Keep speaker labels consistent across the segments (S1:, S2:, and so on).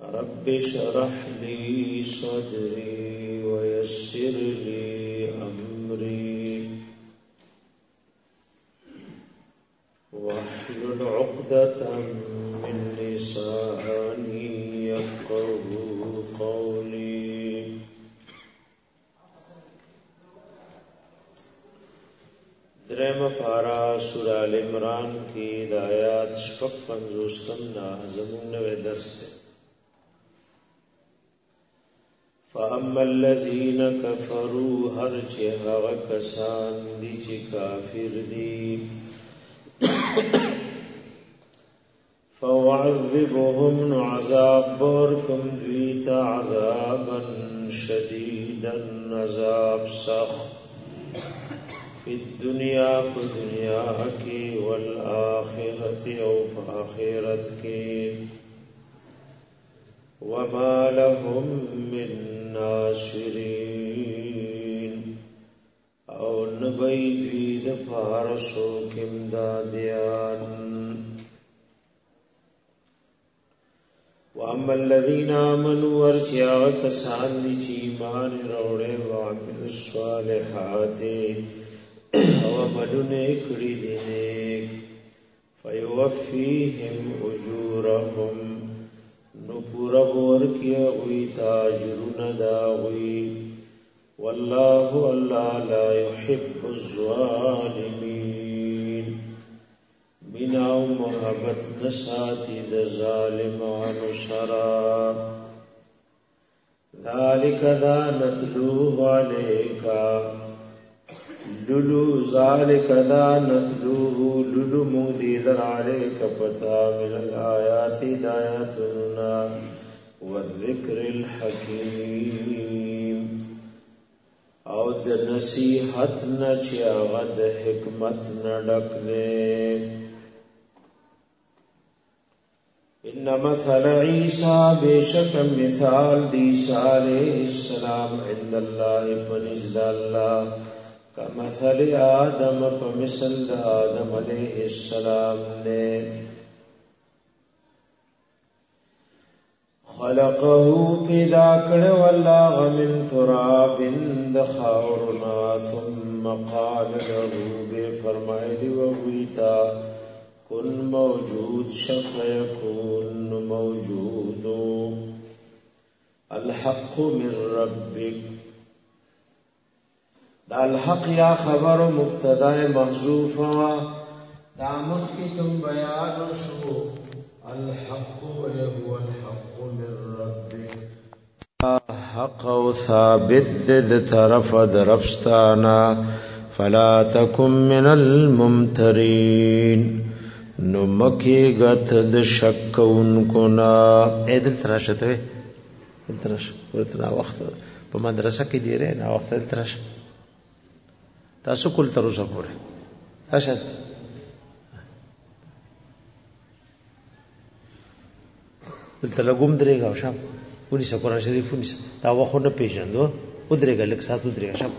S1: رب اشرح لي صدري ويسر لي أمري واحلل عقدة من لساني يفقهوا قولي. درم پارا سورہ آل عمران کی آیات شپږ پنځوستم نا زمون نوے درس ہے. فَأَمَّا الَّذِينَ كَفَرُوا هَرْ چه هغه کسان دي چې کافر دي فَوَعَذِّبُهُمْ عَذَابٌ بَرْكُمْ دویت عَذَابًا شَدِيدًا عذاب سخت فی الدنیا په دنیا کې والآخرة او په آخرت کې وما لهم من ناصرین او نبی دوی د پارسو کمدادیان. واما الذین آمنوا ورچیا کسان دی چی ایمان روڑے وعمل الصالحات او عملونه کړي دي نیک فیوفیهم اجورهم نو پورا ورکیا وی تاجرون داوی والله الله لا يحب الظالمين بنا محبت نساتی د ظالمانو سرا. ذالک دا نتلوه علیکا لولو ذالک دا نتلوه لولو مغدید علیک پتا من الآیات دایاتنا والذکر الحکیم او د نصیحت نچی آغد حکمت نڈک دے. ان مثل عیسیٰ بیشک مثال عیسیٰ علیہ السلام عند اللہ پنزد اللہ کمثل آدم پمثل آدم علیہ السلام نے خلقه پیدا کړو الله من تراب دخاورنا ثم قال له به فرمایلی و ویتا کن موجود شف یکون موجود الحق من ربک. دا الحق یا خبر مبتدا محذوف دا مخکې کوم بیان شو الحق وهو الحق من ربک حق او ثابت د طرف درفستانا فلا تکم من الممترین نو مکی غت د شک انکو نا ایدل تراشته دل تراش ورته وخت په مدرسه کې دی رې نا وخت دل تراش تاسو کول تر اوسه پورې راشه دلته لګوم درېګا شام ونی څه قرآن شریف ونی دا وخت نه پیژندو ودرېګا لک ساتو درېګا شام.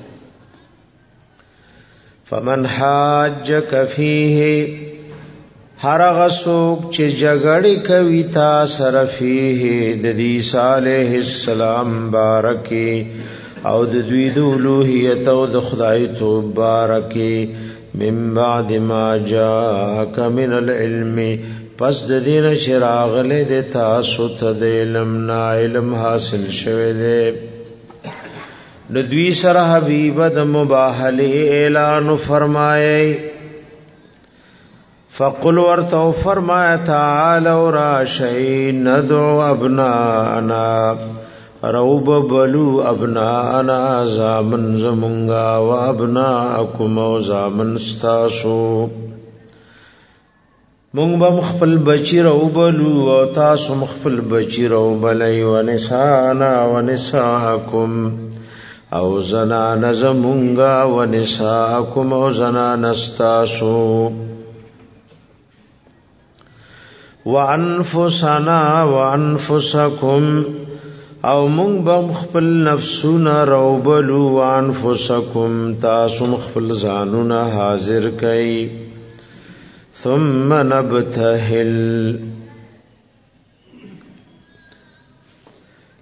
S1: فمن حاجک فیه هر غسوک چې جګړې کوي تا سره فیه د عیسی علیه السلام بارکی او د دوی د الوهیت او د خدای تو بارکی من بعد ما جاءک من العلم پس د دین چراغ له د تاسو ته د علم نا علم حاصل شوه دے د دوی سره حبیب د مباهله اعلان فرمایي فقل ورتو فرمایا تعالوا راشی ندعو ابناءنا روب بلو ابناءنا زامن زمونگا و ابناءکم و زامن ستاسو مونږ به مخفل بچی روبلو او تاسو مخفل بچی روبلای و نسانا و نساکم او زنان زمونگا و نساکم او زنان ستاسو وانفسنا وانفسکم او مونږ به خپل نفسونه روبلو وانفسکم تاسو خپل ځانونه حاضر کئ ثم نبتهل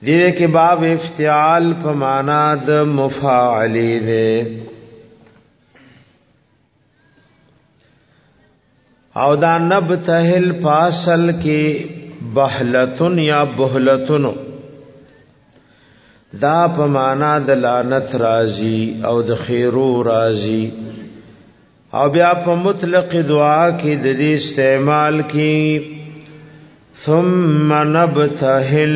S1: دې کې باب افتعال په معنا د مفاعل دی او دا نبتهل فاصل کې بهلتن یا بهلتن دا په معنا د لعنت راضی او د خیرو راضی او بیا په مطلق دعا کې د دې استعمال کې ثم نبتهل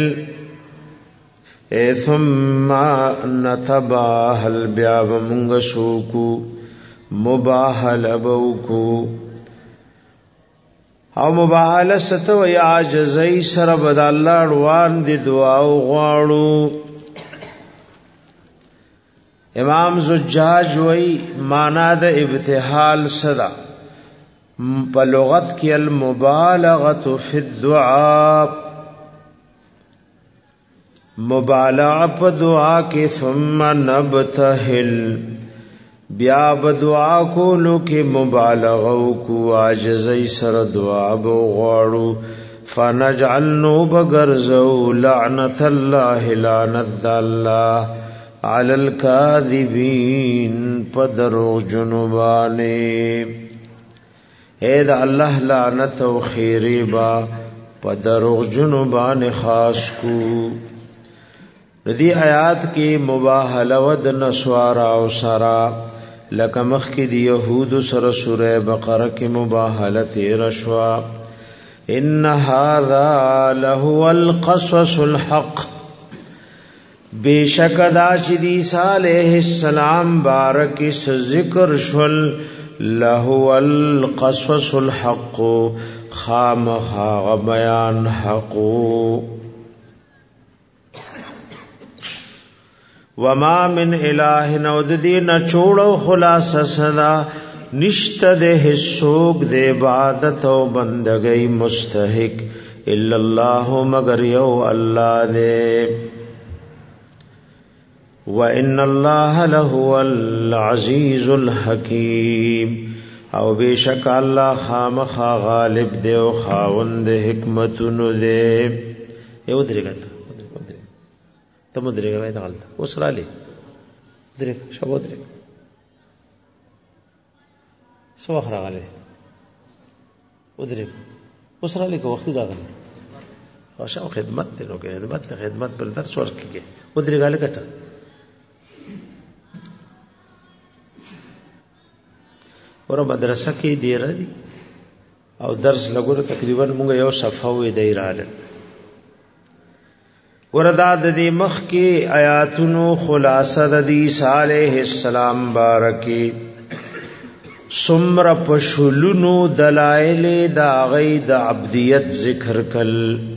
S1: ثم نتباهل بیا ومنگ شوکو مباهل ابوکو او مباهله ستو یا عجزی سره بد الله روان دی دعا غواړو امام زجاج وی معنا د ابتحال صدا په لغت کې المبالغه فی الدعاء مبالغه په دعا کې ثم نبتهل بیا بدعا کولو کې مبالغه کو عاجزی سره دعا غواړو فنجعل نو بغرزو لعنت الله لعنت الله علی الکاذبین پدرو جنبانے اے دا اللہ لعنت و خیری با پدرو جنبان خاص کو ردی آیات کی مباحل ود نسوارا و سرا لکمخ کی دی یہود سر سورہ بقرہ کی مباحلت رشوا ان هذا لهو القصص الحق بیشک دا چې دی عیسی علیہ السلام بارک اس ذکر شل له القصص الحق خامخا بیان حق وما من الہ نود دین چوڑو خلاص صدا نشت دے سوک دے عبادت و بندگی مستحق الا اللہ مگر یو اللہ دے وَإِنَّ اللَّهَ لَهُوَ الْعَزِيزُ الْحَكِيمُ او بیشک اللہ خامخا غالب دے و خاوند حکمتن دے یو درگا تم درگا باید غلطا اس را لے درگا شبو درگا سو اخرا غلے ادرگا اس را لے که وقتی دا غلے خوشاو خدمت دے نو که خدمت پر درس ورکی که ادرگا لکتا اور مدرسه کې ډیر دي او درس لګور تقریبا موږ یو صفحه وې دایراله وردا د دې مخ کې آیاتونو خلاصه د عیسی علیہ السلام بارکی سمر پشلونو دلائل دا غي د عبدیت ذکر کل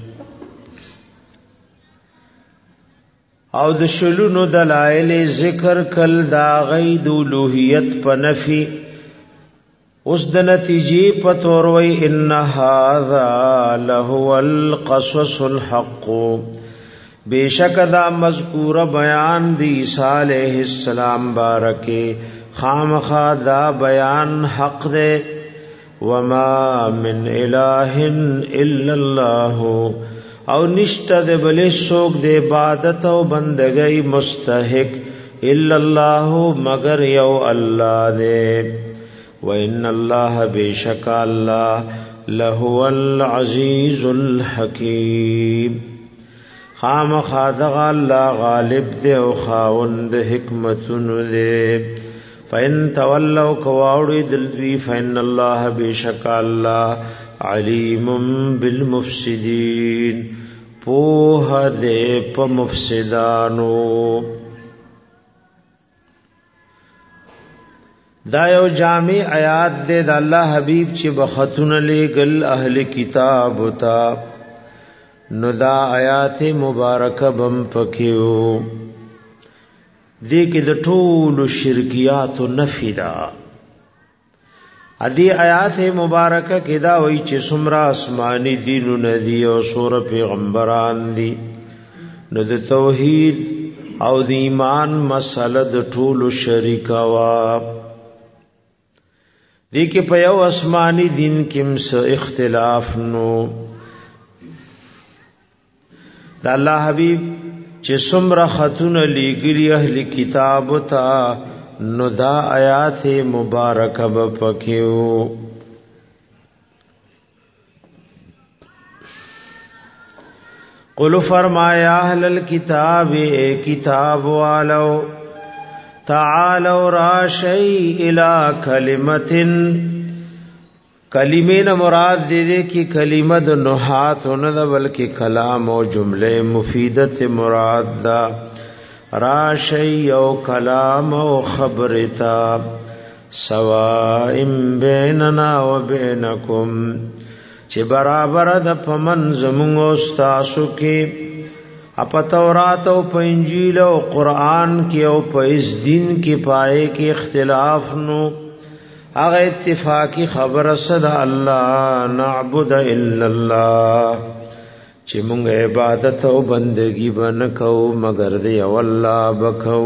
S1: او د شلونو دلائل ذکر کل دا غي د الوهیت په نفي اس د نتیجې پتور وی ان هذا له القصص الحق بیشک دا مذکور بیان دی عیسی علیہ السلام بارکه خامخا دا بیان حق دے وما من الہ الا اللہ او نشت دے بلے سوک دے عبادت و بندگی مستحق الا اللہ مگر یو اللہ دے وَإِنَّ اللَّهَ بِشَكَ اللَّهَ لَهُوَ الْعَزِيزُ الْحَكِيمُ خام خادغ اللہ غالب دے و خاوند حکمتن دے فَإِن تَوَلَّوْا كَوَاوْڑِ دلوی فَإِنَّ اللَّهَ بِشَكَ اللَّهَ عَلِيمٌ بِالْمُفْسِدِينَ پوہ دے پا مفسدانو دا یو جامع آیات دے دا اللہ حبیب چی بخطن لے گل اہل کتاب تا نو دا آیات مبارک بم پکیو دے که دا طول شرکیات و نفی دا ادی آیات مبارک که دا وی چی سمرا اسمانی دینو ندی و سور پیغمبران دی نو دا توحید او دا ایمان مسئلہ دا طول شرکاواب دیکھ پا یو اسمانی دین کم سا اختلاف نو دا اللہ حبیب چې څومره خطونه لېږلي اهل کتاب ته نو دا آیات مبارکه به پکې وو. قل فرمایا اهل الكتاب اے کتاب والو تعالوا راشی الى کلمت کلمین مراد دے کی کلمہ د نحات نه بلکہ کلام او جملے مفیدت مراد دا راشی او کلام او خبرتا سواء بیننا و بینکم چې برابر د پمن زمونږ استاسو کې اپ تورات او په انجیل او قران کې او په اس دین کې پائے کې اختلاف نو هغه اتفاقی خبر صد الله نعبد الا الله چې مونږ عبادت او بندگی بنکو مگر دی او الله بکو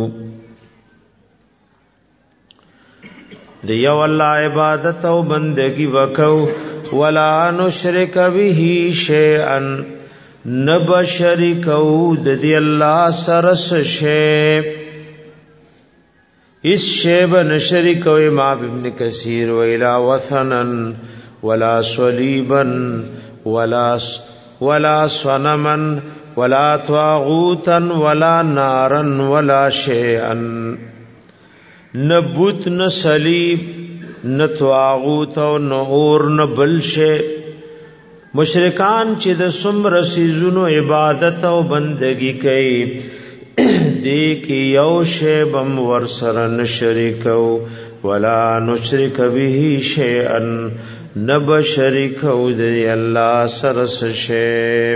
S1: دی او الله عبادت او بندگی وکو ولا نشرک به شیئا نبشرکو د دی الله سرس شی اس شیب نشرکو امام ابن کثیر ویلا وثنا ولا صلیبا ولا صنما ولا طاغوتا ولا نارا ولا شیئا نبوت نصلیب نہ طاغوت او نہ اور نہ بلشه مشرکان چې د سمر سيزونو عبادت او بندگی کوي دې کې یو شی بم ور سره نشریکو ولا نشرک به شیئا نبشرکو دې الله سره شی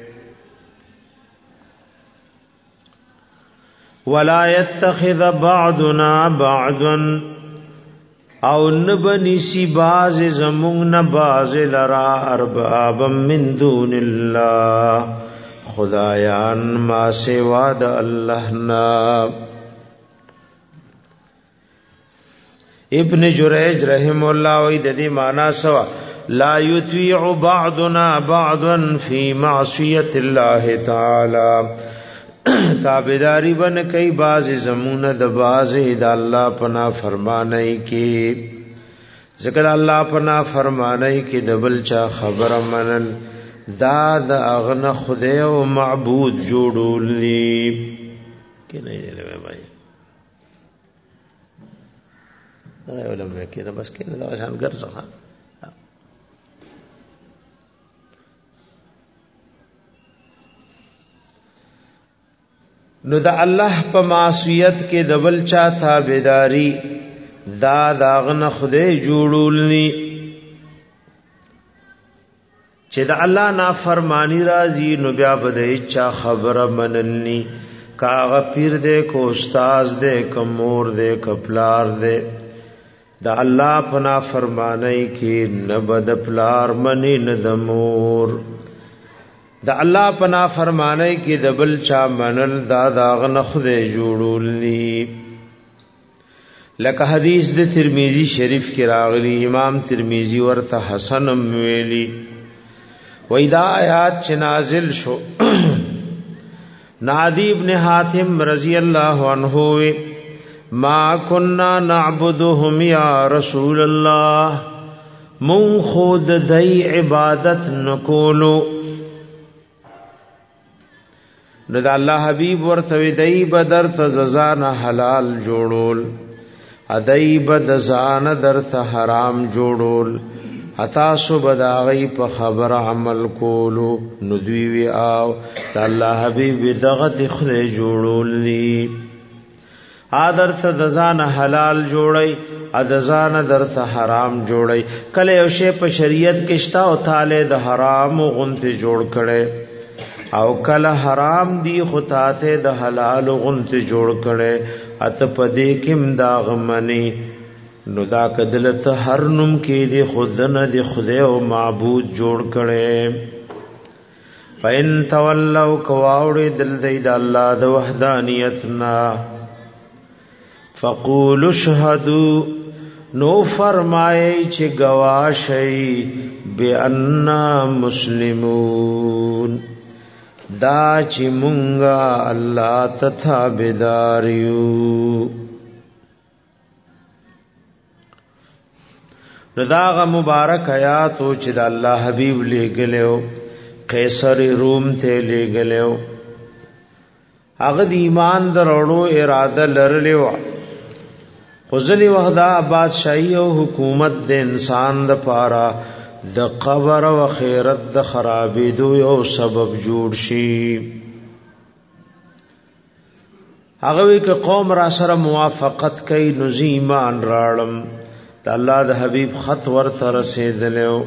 S1: ولا يتخذ بعضنا بعضا او نبنیسی باز زمون نباز لرا اربابا من دون اللہ خدایان ما سوا د اللہ نا. ابن جریج رحم اللہ وی ددی مانا سوا لا یطیع بعضنا بعضا فی معصیت اللہ تعالی تابیداری بن کئی باز زمون د باز د الله پنا فرمانای کی ذکر الله پنا فرمانای کی د بل چا خبر منل دا د اغنه خدای او معبود جوړولی کی نه دی له بھائی دا علماء کی دا بس کی دا شان ګرځه نو دا الله په معصیت کې د بل چا تابعداري دا داغنه خدای جوړولني چې دا الله نافرمانی راځي نو بیا به چا خبره منلني کاغه پیر دې کو استاد دې کمور دې کپلار دې دا الله په نافرمانی کې نه بد پلار منی نه دمور دا الله پنا فرمانه کې د بل چا منل دا داغه خدای جوړولني لکه حدیث د ترمذی شریف کې راغلی امام ترمذی ورته حسن ویلی وېدا آیات چې نازل شو نادی ابن حاتم رضی الله عنه ما كنا نعبدهم یا رسول الله مون خود دای عبادت نکولو نو دا الله حبیب ورته دی بدر ته ززان حلال جوړول ادای بد زان در ته حرام جوړول اتا سو بداغی په خبر عمل کولو نو دوی وی او دا الله حبیب دغه خله جوړول ني ادر ته زان حلال جوړي ادزان در ته حرام جوړي کله یو شی په شریعت کې شتا او تعالی د حرام غنته جوړ کړي او کله حرام دی خطاته د حلال غنت جوړ کړي ات پدې کېم دا غمنی نو دا کدلت هر نوم کې دی خودنه دی خدای او معبود جوړ کړي فین تولوا کواوړي دل دی د الله د وحدانیتنا فقولوا اشهدوا نو فرمایي چې گواهی بأننا مسلمون دا چې مونږه الله ته تابعدار یو. رداغه مبارک آیات او چې د الله حبیب لګلو قیصر روم ته لګلو هغه د ایمان درړو اراده لرلو خزلی وحدا بادشاہی او حکومت د انسان د پاره د قبر او خیرت د خرابېدو یو سبب جوړ شي. هغه وی ک قوم را سره موافقت کوي نو ایمان راړم د الله د حبیب خط ورته رسیدلو.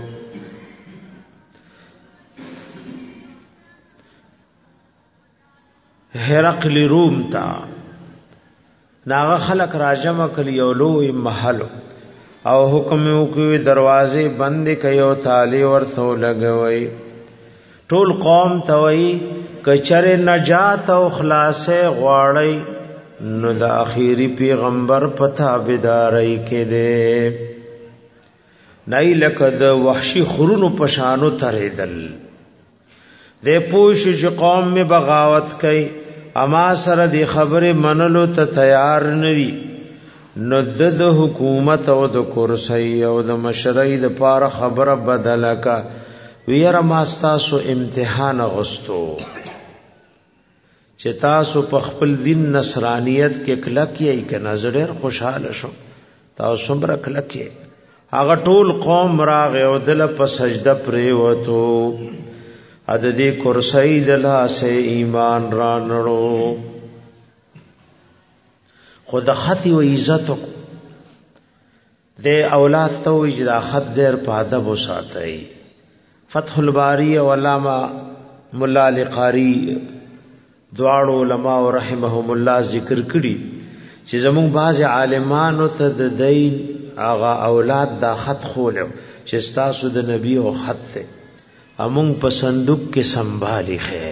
S1: هرقل روم تا ناغه خلق راجمه کلی یو لوی محل او حکم وکوي دروازې بند کيو تالی ورته لګوي. ټول قوم توي کچره نجات او خلاصې غواړي نو د اخیری پیغمبر پتا بيداري کې دي نه لکه د وحشي خرونو پشانو تریدل. د پوش چې قوم می بغاوت کوي اما سره د خبره منلو ته تیار ندي نو د حکومت او د کرسی او د مشرۍ د پاره خبره بدله کا ویره ماستاسو امتحان غستو چې تاسو په خپل دین نصرانیت کې کلک یې کنه زړه خوشاله شو تاسو سمره کلک یې. هغه ټول قوم راغ او دل په سجده پرې وته عددی کرسی دلا سے ایمان را نړو خود خطی و عزت دے اولاد تو اجدا خط دیر پا ادب و ساتئی. فتح الباری و علامہ ملا علی قاری دوارو علماء رحمهم الله ذکر کړي چې زمون بعض عالمانو ته د دین آغا اولاد دا خط خولو چې تاسو د نبی او خط ته امون په صندوق کې سنبالي خې.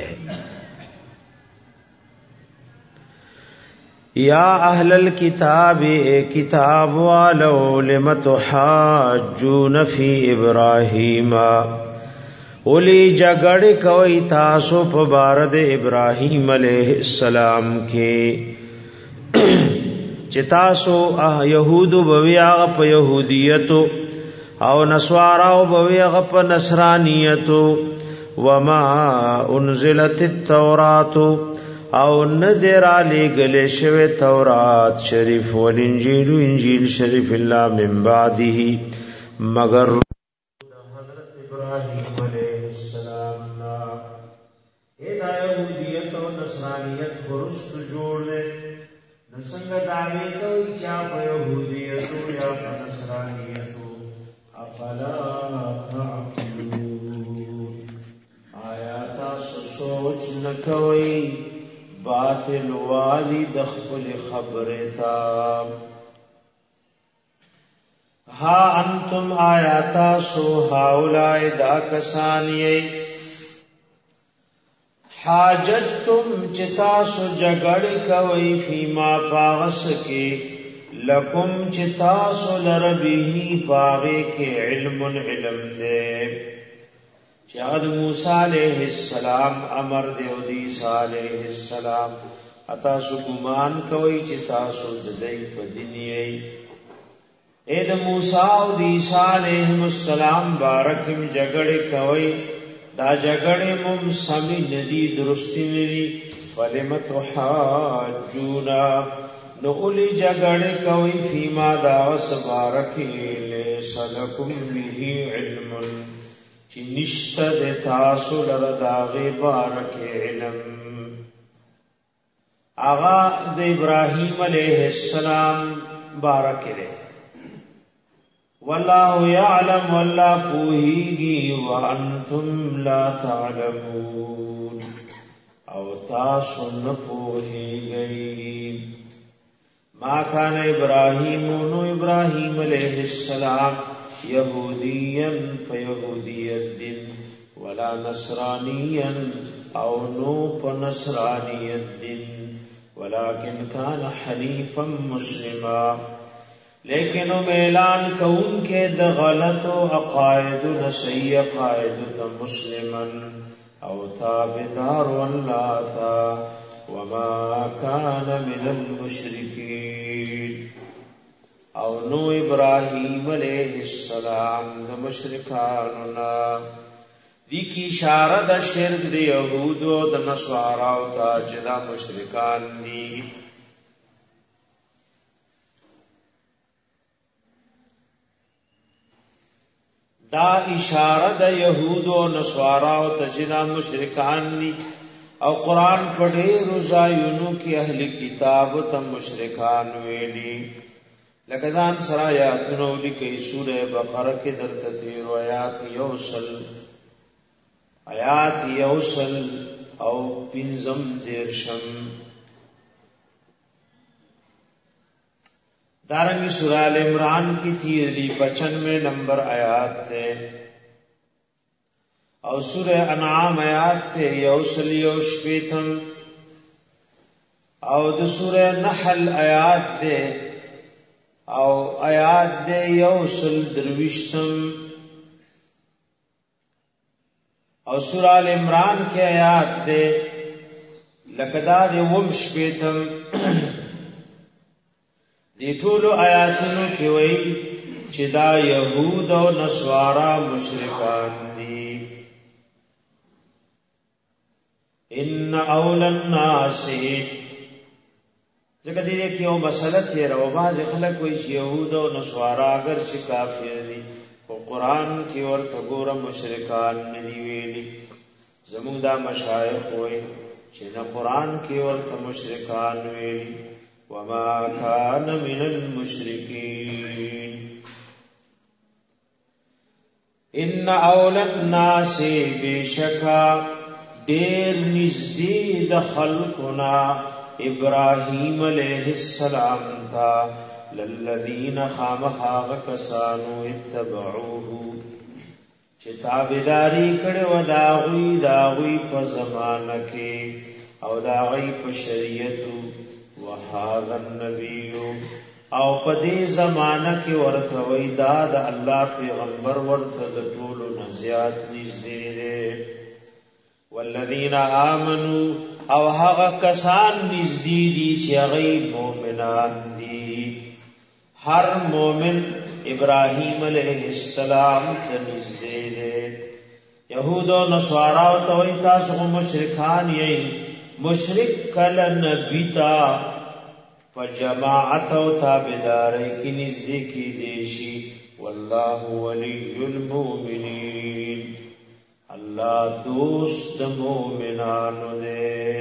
S1: یا اهل الكتاب کتاب والو لم تحاجون فی ابراهیم اولی جګړه کوي تاسو په بار د ابراهیم علیه السلام کې چې تاسو يهودو بویا په يهودیتو او نسوارا بوی غپ نصرانیتو وما انزلت التورات او ندر علی گلی شو تورات شریف والانجیل انجیل شریف اللہ من بعده مگر حضرت ابراہیم علیہ السلام نا ایدا یہودیت و نصرانیت برست جوڑ لے نسنگ دعوی کوئی چاپ یہودیتو یا نصرانیتو افلا تعقلون آیاتا سوچ نکوئی باطل والی دخل خبرتا. ها انتم آیاتا سو هاولائی دا کسانی حاججتم چتاسو جگڑ کوئی فیما پاغس کے لکم چتاسو لربیہی پاغے کے علم دے چاہد موسیٰ علیہ السلام امر دے و دیسا علیہ السلام اتاسو گمان کوئی چتاسو ددائی پا دنیای اید موسیٰ و دیسا علیہ السلام بارکم جگڑ کوئی دا جگڑ مم سمی ندی درستی ندی فلمت حاجونا نقلی جگڑ کوئی فیما داوس بارکی لیس لکم بھی علم چی نشت دے تاسو لرداغ بارک علم. آغا دے ابراہیم علیہ السلام بارک دے واللہ یعلم واللہ پوہیگی وانتم لا تعلمون او تاسو نپوہیگئی. ما کان ابراہیم نو ابراہیم علیہ السلام یہودیا فیہودیت دن ولا نصرانیا او نو پنصرانیت دن ولكن کان حنیفا مسلما لیکن اعلان کون کے د غلط و عقائد نسی عقائد تا مسلما او تابدار واللاتا وما كان من المشركين او نو ابراهیم علیہ السلام د مشرکاننا دی کی اشاره د شرک د یهودو د نصاراو ته چې دا مشرکان دي دا اشاره د یهودو او نصاراو ته چې دا مشرکان دي او قران په ډېر ځایونو کې اهل کتاب ته مشرکان ویلي لکه ځان سره آیاتونه لیکي سوره بقره کې درته تیر آیات یوصل او پنځم دیرشم دارنگی سورہ ال عمران کی تیری 95 نمبر آیات تے او سورہ انعام آیات تے یوصل یوشپیتم او دو سورہ نحل آیات تے او آیات دے یوصل دروشتم او سورہ ال عمران کے آیات دے لکدا دے ومشپیتم دی ټولو آیاتونو کې وایي چې دا يهود او نصارا مشرکان دي ان اول الناس ځکه دې کې یو مسله تیر او باز خلک وایي چې يهود او نصارا اگر چې کافر دي او قران کې ورته ګوره مشرکان نه دی ویلي زموږ دا مشایخ وایي چې نه قران کې ورته مشرکان ویلي وما كان من المشركين ان اول الناس بشکا دیر نزدی د خلقنا ابراهيم عليه السلام تا للذین خامخاغ کسانو اتبعوه چې تابعداري کړي و داغوی په زمانہ کې او داغوی په شریعت وهذا النبي او پدې زمانہ کې ورته وای دا د الله پیغمبر ورته د ټولو نزيات نږدې دي والذین آمنوا او هغه کسان نږدې دي چې هغه مؤمنان دي هر مؤمن ابراهیم علیه السلام ته نږدې دي يهود او نصارا او توي تاسو مشرکان یې مشرک کله نبی تا فجماعت او تابعداري کی نزدې کی دیشی والله ولی المؤمنین الله دوست مؤمنانو دے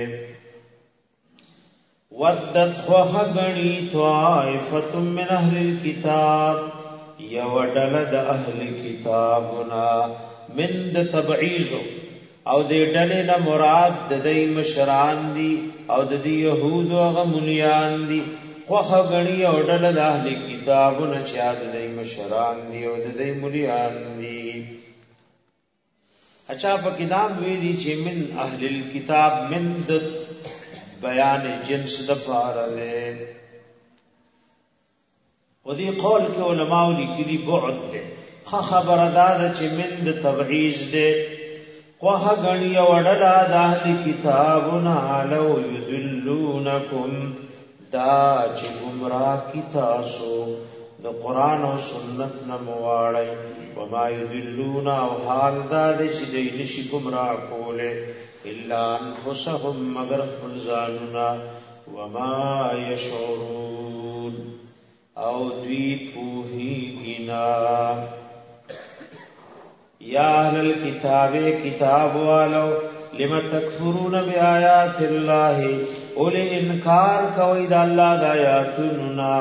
S1: ودت خوغنی طائفه من اهل الكتاب یودلد اهل کتابنا من تبعیزو او دې ډلې نه مراد د دې مشران دي او د دې يهود او غمليان دي خوخه غني او ډله د اهل کتابونو چې د دې مشران دي او د دې مليان دي اچھا په کتاب ویلي چې من اهل الكتاب من د بیان جنس د پاره ده او دې قول کې علماء لیکلي بعد ده خبردار چې من د تبعیض ده وها غنی وړلا د اهل کتابنا لو یذلونکم دا چې گمراه کی تاسو د قران او سنت نه مواړی وما یذلون او حال دا چې دې نشي گمراه کوله الا انفسهم مگر خپل ځانونه وما یشعرون او دوی پوهیږي یا اهل الكتاب کتاب والو لما تکفرون بآیات الله اول انکار کوي د الله د آیاتنا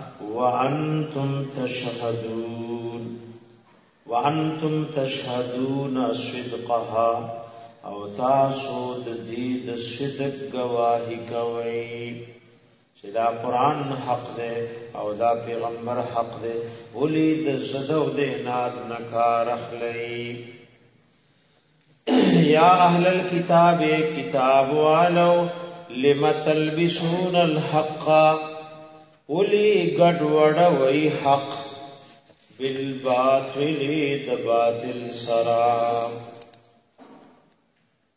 S1: وانتم تشهدون صدقها او تاسو د دې د صدق گواہی کوي چې دا قران حق دی او دا پیغمبر حق دی ولی د زدو د ناد نکار اخلی یا اهل الكتاب کتاب والو لم تلبسون الحق ولی گډوډ وی حق بالباطل د باطل سرا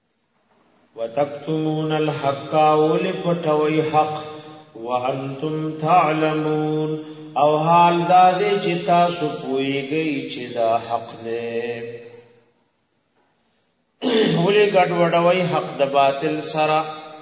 S1: وتكتمون الحق ولپټوي حق وانتم تعلمون او حال دا دې چې تاسو پوهیږئ چې دا حق دی ولې ګډوډوي حق د باطل سره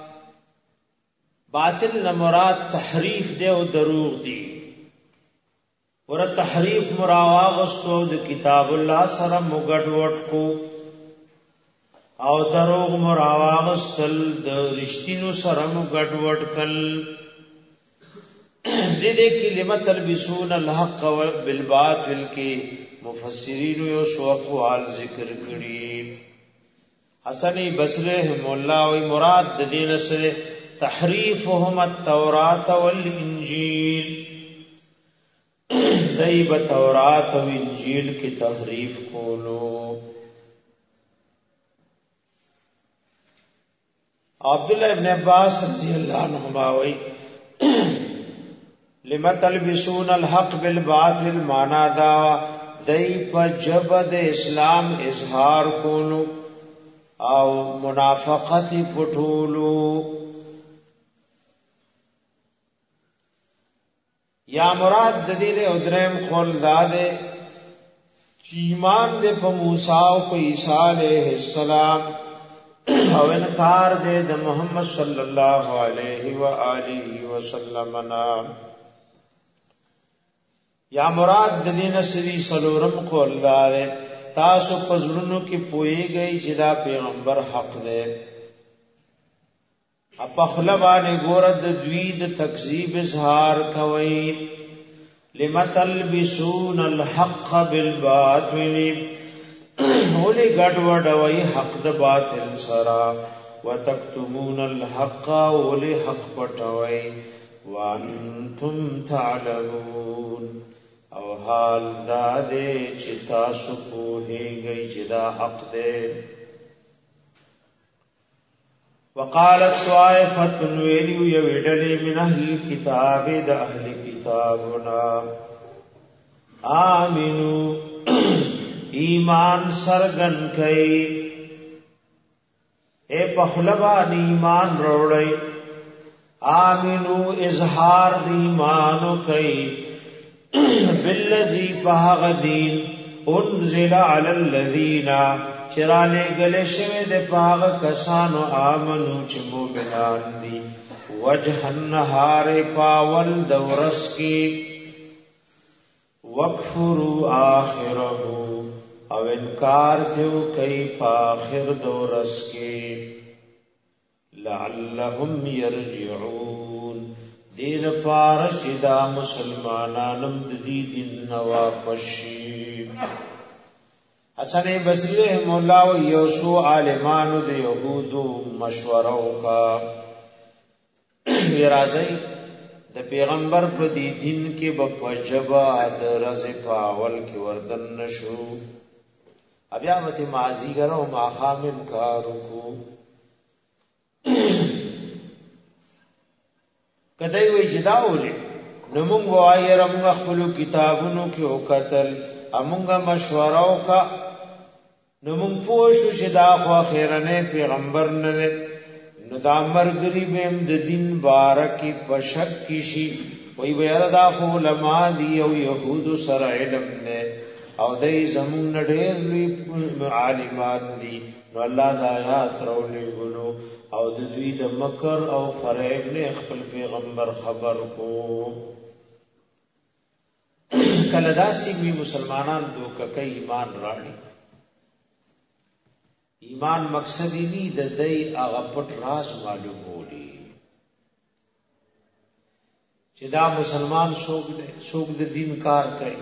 S1: باطل نه مراد تحریف دی او دروغ دی ور تحریف مراواغستو د کتاب الله سره مګډوډ کو او دروغ مراواغستل د رښتینو سره مګډوډ کل دې کلمه تلبسون الحق بالباطل کې مفسرین یو سو اقوال ذکر کړي حسن بصری مولا او مراد د دین سره تحریفهم التوراۃ والانجیل دایب تورات او انجیل کی تحریف کولو عبداللہ ابن عباس رضی اللہ عنہما وی لما تلبسون الحق بالباطل مانا دا دای په جبد اسلام اظهار کولو او منافقت پټولو یا مراد د دې له دریم قول داده چې ایمان دې په موسی او په عیسی علیه السلام او انکار دې د محمد صلی الله علیه و آله وسلم نام یا مراد د دین سری سلورم قول داده تاسو پزړونو کې پويږئ چې دا پیغمبر حق دی اپا خلبانه ګورد دوی د تکذیب اظهار کوي لمتلبسون الحق بالباطل ولي ګډوډوي حق د باطل سرا وتكتمون الحق ولي حق پټوي وانتم تعلمون او حال دا دې چې تاسو پوهیږئ چې دا حق دی وقالت طائفة ویلیو یویڈلی من اهل الكتاب دا اهل کتابنا آمنو ایمان سرگن کئی اے پخلبان ایمان روڑی آمنو اظہار دی ایمانو کئی باللذی پہغ دین انزل علی الذین چراله گله شوه د پاغ کسانو آمنو چې مومنان دي وجه النهار پاول دورس کی وکفروا آخره او انکار دیو کئی پاخر دورس کی لعلهم یرجعون دین پارشدا مسلمانانم دی دین واپشی حسن بصری رحم اللہ و یوسو عالمانو د یهودو مشورو کا ویرازی د پیغمبر په دی دین کې بپجبا د رز پاول کې وردن نشو بیا مته ماضی غرو ما خامن کارو کو کدی وی جداوله نمونږ وایره موږ خپل کتابونو کې او قتل امونږه مشوره وکا نو مونږ پوښو چې دا خو خیرنه پیغمبر نه نو دا مرګري بهم د دین بارکی پشک کیشي وای ویرا دا خو علماء دی او يهود سره علم نه او دای زمون ډېر لوی عالمان دي نو الله دا آیات راولې ګلو او د دوی د مکر او فریب نه خپل پیغمبر خبر کو کله داسې وی مسلمانان دوکه ایمان راړي ایمان مقصد ني د دې هغه پټ راز معلومولي چې دا مسلمان څوک د دین کار کوي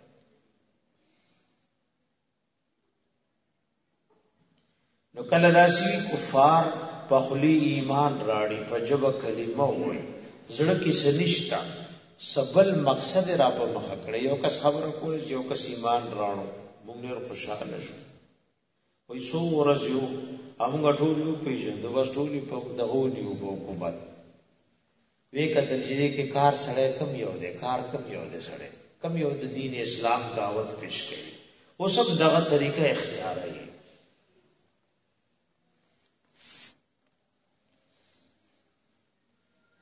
S1: نو کله داسې کفار په خلی ایمان راړي په جبه کلمه وایي زړه کې سنشتا سبل مقصد را په مخ کړی یو کس خبره کوله چې یو کس ایمان راړو موږ ډېر خوشاله شو وای څو ورځې یو موږ ټول یو پیژند بس ټول په دغه نیو په حکومت وی کتل چې کې کار سره کم یو دی کار کم یو دی سره کم یو د دین اسلام دعوت پیش کړي او سب دغه طریقه اختیار ای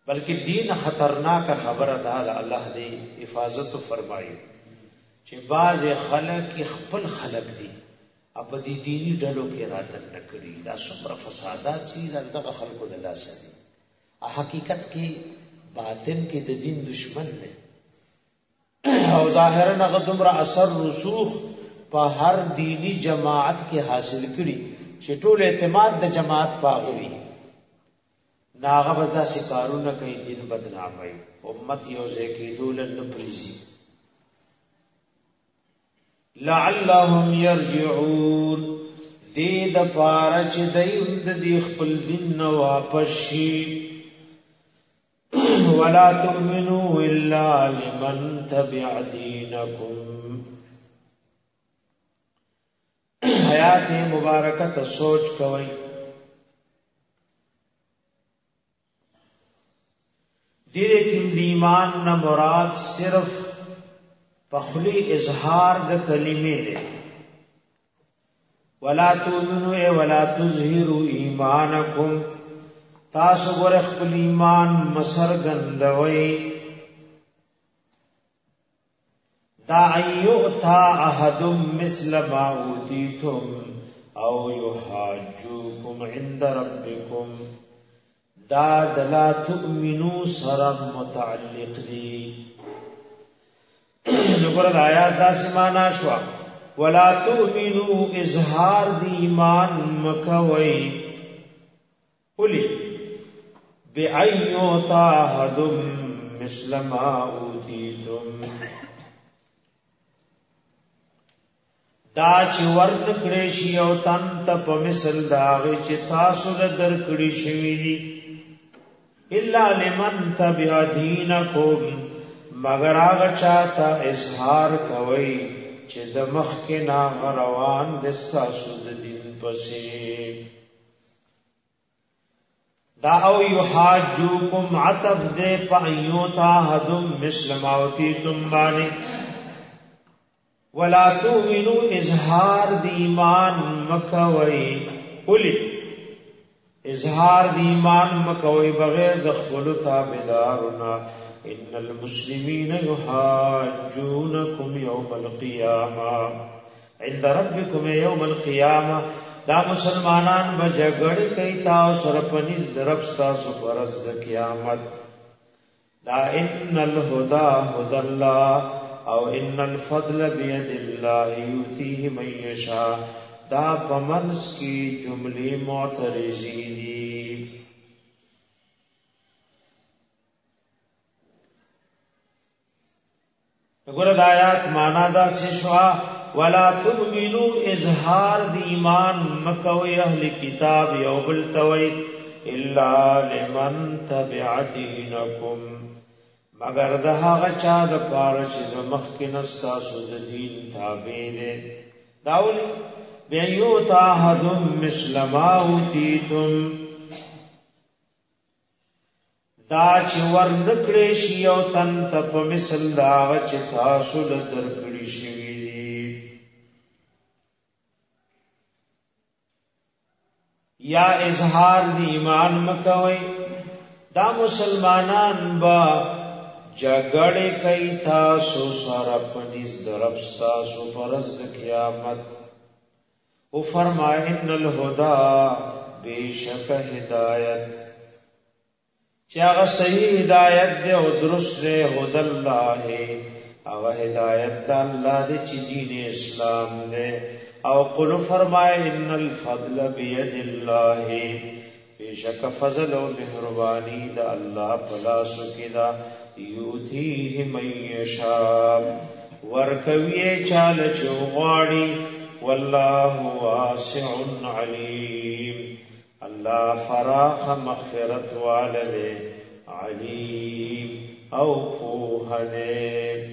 S1: بلکې دین خطرناک خبره ده الله دې حفاظت فرمایي چې باز خلک خپل خلک دي په دې دینی ډلو کې راتل نکړي دا څومره فسادات چې دغه خلکو د لاسه دي حقیقت کې باطن کې د دین دشمن دی او ظاهرا هغه دومره اثر رسوخ په هر دینی جماعت کې حاصل کړي چې ټول اعتماد د جماعت پاغوي ناغه بدا سکارونه کوي دین بدنامي امت یو ځای کې دولن پریزي لعلهم يرجعون دې د پاره چې دایند دې خپل دین واپس شي ولا تؤمنوا الا لمن تبع دينكم آیات مبارکه ته سوچ کوئ دې کې د ایمان نه مراد صرف پخلی اظهار د کلمې ده ولا تؤمنوا ولا تظهروا ایمانکم تاسو ګور خپل ایمان مسرګندوي دا ایوتا احد مثل ما اوتیتم او یحاجوکم عند ربکم دا لا تؤمنوا سرم متعلق دی نګور د آیات دا سمانا شو ولا تؤمنوا اظهار دی ایمان مکوي قلی بأيوتا أحد مثل ما أوتيتم دا چې ورنکړې شي او تن ته په مثل داغه چې تاسو له درکړې شوی دي الا لمن تبع دینکم مگر هغه چاته اظهار کوي چې د مخ کې نا روان د تاسو د دین پسې دا او یحاجوکم عتب دے پایوتا حدم مثل ماوتیتم بانی ولا تؤمنوا اظهار دی ایمان مکوئی قلی اظهار دی ایمان مکوئی بغیر دخل تابدارنا ان المسلمین یحاجونکم یوم القیامة عند ربکم یوم القیامة دا مسلمانان بجګړې کوي تاسو سره پنځ درب تاسو پرز د قیامت دا ان الهدى هدى الله او ان الفضل بيد الله يؤتيه من يشاء دا پمنس کی جملې معترضی دي وګوره د آیات معنا دا شوا ولا تؤمنوا اظهار دی ایمان مکوی اهل کتاب یو بلتوی الا لمن تبع دینکم مگر ده هغه چا د پاره چې د مخکې نستاسو د دین تابع دي داول بیوت احد مثل ما اوتیتم دا چې ورنکړې شي او تن ته په مثل دا چې تاسو له درکړې شي یا اظهار دی ایمان مکوي دا مسلمانان با جګړې کوي تاسو سره پنځ درب تاسو پرز د قیامت او فرمای ان الهدى بیشک هدایت چې هغه صحیح هدایت دی او درست دی هدى الله هغه هدایت د الله د دین اسلام دی او قل فرمائے ان الفضل بید اللہ بیشک فضل و مہربانی دا اللہ پلاسو کی دا یوتیہ من یشاء ورکوی چال چوغاڑی واللہ واسع علیم اللہ فراخ مغفرت والدے علیم او پوہ دے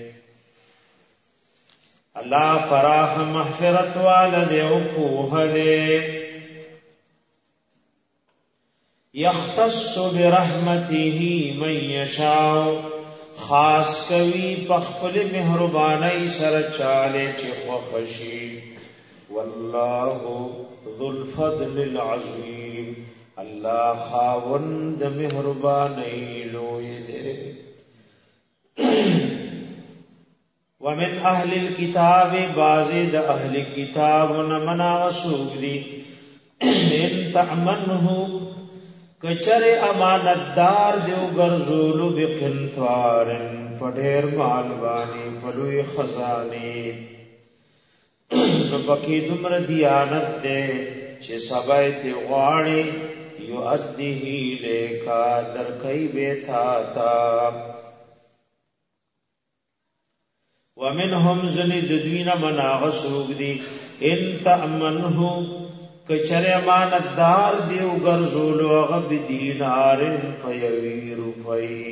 S1: اللہ فراح مغفرت والد او کوه دے یختص برحمته من یشاء خاص کوي پخپل مهرباني سره چاله چې خوشي والله ذو الفضل العظیم الله خاوند مهربانی لوی دے. ومن اهل الكتاب بعضی د اهل کتاب نمنا وسوق دی ان تعمنه کچر امانتدار دیو گرزولو بقنطارن پډیر مالبانی پلوی خزانی نو پکی دمر دیانت دے چه سبای تی غاڑی یؤدیه لیکا درکی بیتاتا. ومنهم زنی ددوین مناغ سوگ دی ان تأمنه کچر امانتدار دیو گرزولو اغب دینارن پیوی روپی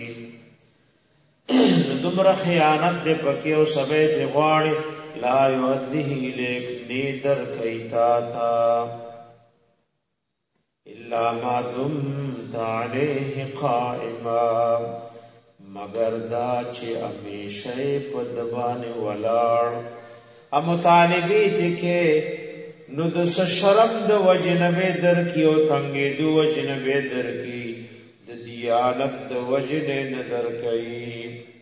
S1: دمر خیانت دے پکی او سبای تی غاڑی لا یؤدیه لیک نیدر کیتا تا الا ما دمت علیه قائما مگر دا چې همیشه په دبانې ولاړ مطالبه دي کې نو د شرم د وجنبه در کی او تنګې د وجنبه در کی د دیانت د وجنه نظر کوي.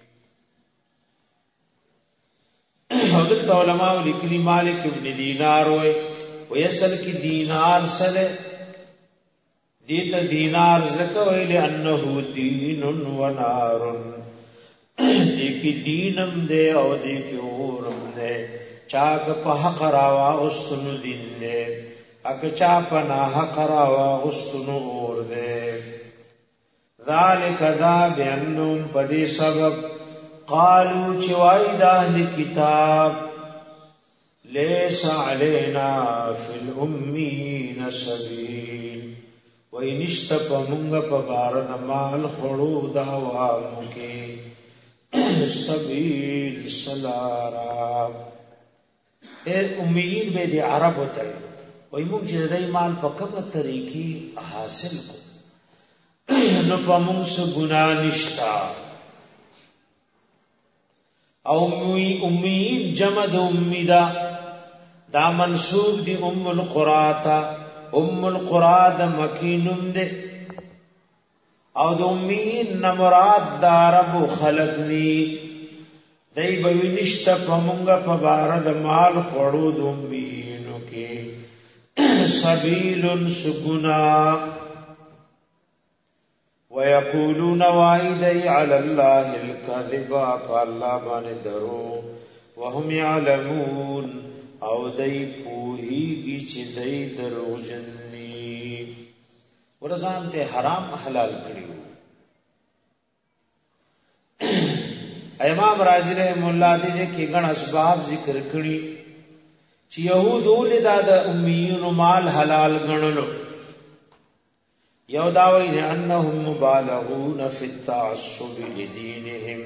S1: حضرت علماء لیکلی مالک ابن دینار ویسل کی دینار سره دیت دینار زکا ویلی انہو دین و نار دیکی دینم دے او دیکی اورم دے چاک پا حق راوا استنو دین دے اک چاپا نا حق راوا استنو اور دے. ذالک دا بیاننم پدی سبب قالو چوائی دا اہل کتاب لیس علینا فی الامین سبیل وی نشت پا منگا پا بارد مال خڑو داوامو کے سبیل سلارا. امیین بے دی عرب ہوتا ہے وی منگ جدائی مال پا کم طریقی حاصل کو نو پا منگ سے گناہ نشتا. او امیین جمد امیدہ دا منصوب دی ام القراتا ام القرآ دا مکینم دے او دا امین نمراد دا عرب خلق دی دی بوی نشتا پا منگا پا بارد مال خوڑو دا امینو کے سبیل سگنا ویقولون وعیدی علی اللہ الکذبا پا اللہ بان درو وهم یعلمون او دای پوهیږي چې دای دروغجنی ورزان ته حرام حلال کړیو. امام رازی رحم الله دې کې ګڼ اسباب ذکر کړی چې يهودو لدا د امیون مال حلال ګڼلو. یو داوی نه انهم مبالغون فی التعصب لدینهم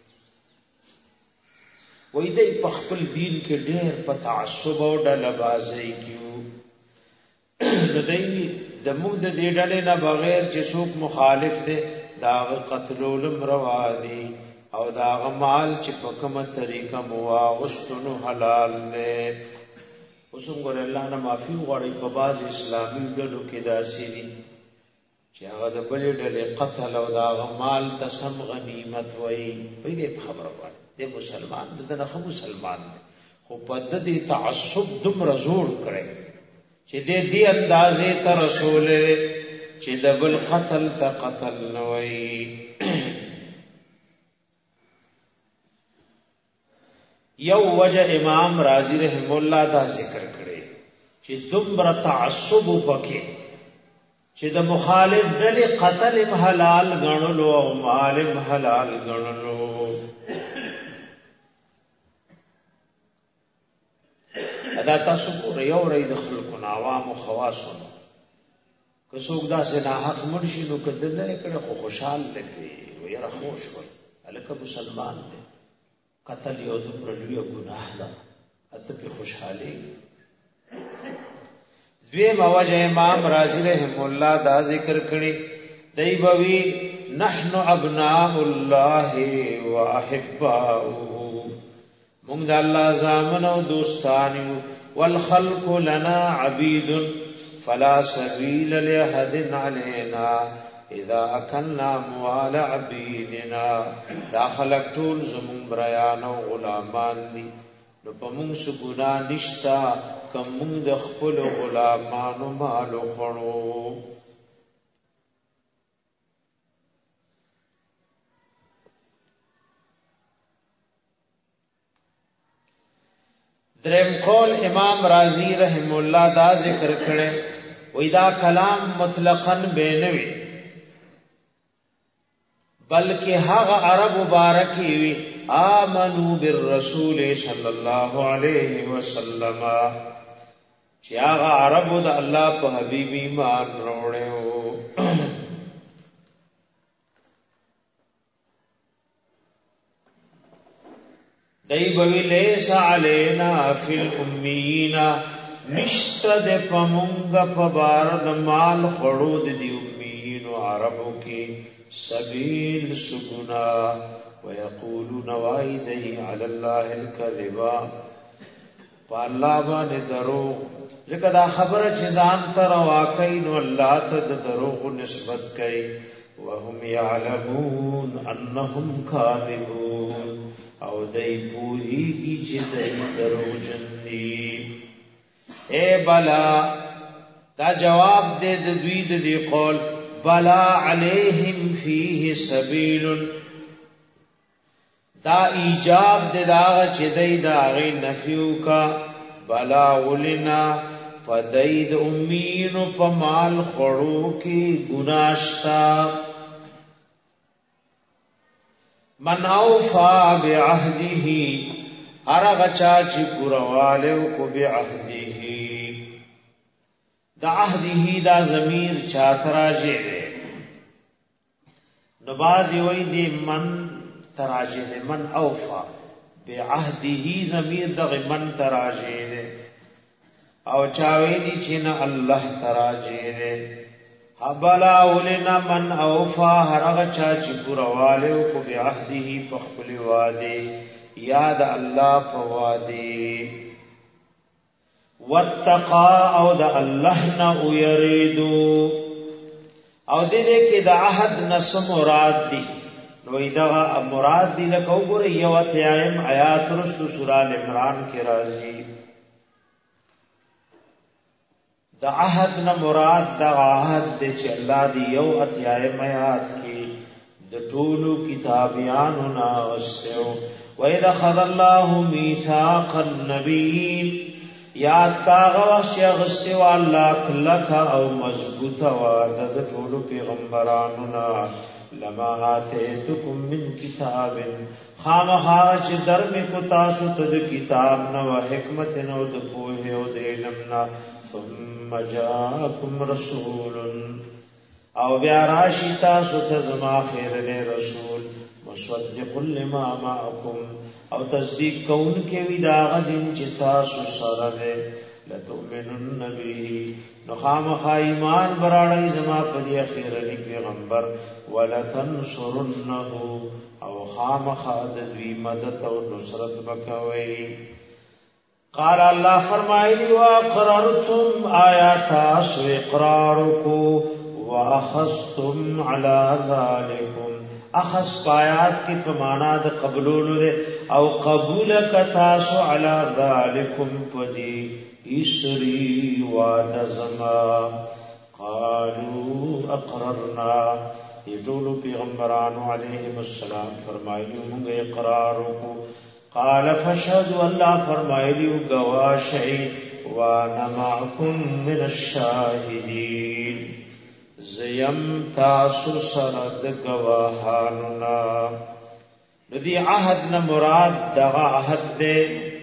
S1: وای دې په خپل دین کې ډېر په تعصب او ډلبازۍ کیو. نو دای د موږ د دې ډلې نه بغیر چې څوک مخالف دي دا قتلولم روا دي او دا مال چې په کومه طریقه مواغستونو حلال دي. اوس موږ الله نه معافي غواړي په باز اسلامي ډلو کې داسې دي چې هغه د بلې ډلې قتل او دا مال تسم غنیمت وای په خبره وای د مسلمان دغه خو مسلمان خو په دې تعصب دم رزور کړي چې دې اندازې ته رسول چې د بل قتل ته قتل نوي. یو وجه امام رازی رحم الله دا ذکر کړي چې دمر تعصب وکړي چې د مخالف ډلې قتل حلال غنلو او مال حلال غنلو. ادا تاسو کو یو رې د خلکو عوام او خواصو که څوک دا سه نه حق مرشي نو کده نه کړه خو خوشحال لګي و یره خوش ول الکه مسلمان دی قتل یو د پرلوی ګناه ده اته په خوشحالي. دوی موجه امام رازی رحم الله دا ذکر کړي دای بوي نحن ابناء الله واحباؤه مونږ د الله زامن او دوستان والخلق لنا عبید فلا سبيل لأحد علينا اذا اكلنا اموال عبيدنا. دا خلق ټول زمون برایان او غلامان دي، نو پمون سو ګنا نشتا کوم د خپل غلامانو مال خړو. درم قول امام رازی رحم الله دا ذکر کړي وې دا کلام مطلقاً بینوي، بلکہ هغه عرب مبارکی وی آمنو بالرسول صلی الله علیه وسلم، چې هغه عرب د الله په حبیب ایمان وروړو. دای بوی لیس علینا فی الامیین، نشتد پمونگ پبارد مال خړود دی امیین و عربو کی سبیل سگنا، ویقولون وایدہی علی اللہ الکذبا، پا اللہ بانی دروغ. ذکر دا خبر چیزان تر واقعی نو اللہ تا دروغ نسبت کئی، وهم یعلمون انہم کاذبون، او دای پوہی کی چی دای دروغ جندی. اے بلا دا جواب دے دوی دی قول بلا علیہم فیہ سبیل، دا ایجاب دے داغ چدئی داغی نفیو کا. بلا ولنا پدید امین پا مال خورو کی گناشتا. من اوفا بعہدہ، ارغ چاچی پروالو کو بعہدہ. دا عہدہ دا ضمیر چاتراجے دے، نبازی وی دی من تراجے دے، من اوفا بعہدہ ضمیر دا من تراجے دے، او چاوی دی چینا اللہ تراجے دے. بلا ولنا من اوفا ہرغ چاچی پروالو کو بعہدہ پخپل وادے، یاد اللہ پوادے. واتقا او دا اللہ نا یریدو، او دے کہ دا عہد نس مراد دی، نوی دا مراد دی لکو گر یوتیائم آیات رسل سورہ عمران کے رازی. دا عہد نا مراد دا عہد دے چھ اللہ دی یوتیائم آیات کی دا طولو کتابیانو ناغستیو. وَإِذَا خَذَ اللَّهُ مِيثَاقَ النَّبِيِّينَ، یاد کا غوث غستی و اللہ کلکا او مضبوط و عدد طول پیغمبراننا. لما آتیتکم من کتاب، خام خاچ درمی کو تاسو تد کتابنا و حکمتنا و دپوہ و دیلمنا. ثم جاکم رسول، او بیاراشی تاسو تزما خیرن رسول. مصدق لما معکم، او تصدیق کون کے وداغ دن چتا سسرے. لتؤمنن به، نخام خائمان براڑی زما پدی اخیر علی پیغمبر. ولتنصرنه، او خام خادوی مدد و نصرت بکوئی. قال اللہ فرمائلی واقررتم، آیاتا سو اقرارکو. واخذتم علی ذالکم، اخذ پایات کی پمانا دا قبولو دے، او قبول کتاسو علی ذالکم پدی اسری وعد زما. قالو اقررنا، یہ دولو پیغمبرانو علیہم السلام فرمائیو منگا اقرارو کو. قال فشہدو، اللہ فرمائیو گواشئی. وانا معکم من الشاہدین، زیم تاسو سرد گواہاننا. ندی عہد نا مراد دغا عہد دے.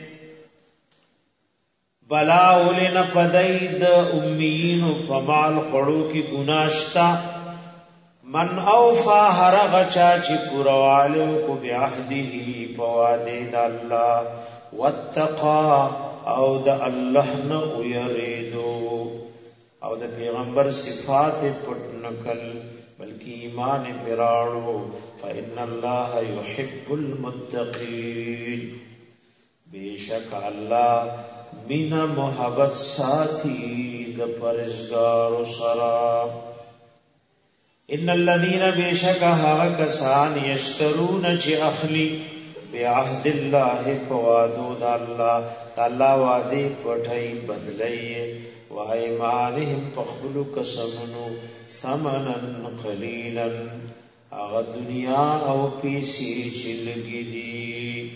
S1: بلا ولنا پدید امیین پمال خڑو کی گناشتا. من اوفا ہرغ چاچی پروالو کو بعہدہ پوادے دا اللہ. واتقا، او دا اللہ نا یریدو، او دا پیغمبر صفات پٹ نکل بلکہ ایمان پراڑو. فإن اللہ يحب المتقین، بے شک اللہ مینا محبت ساتي د پرزګار سرا. ان الذين بشكها كسان يشترون چ اخلي بعهد الله فوادو د الله تعالی وعده پټي بدلي وایمانهم پخبلو قسمنو ثمنا قليلا اغه دنیا او پیسې چلګي دي.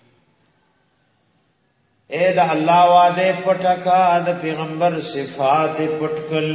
S1: اے د الله وعده پټکا د پیغمبر صفات پټکل.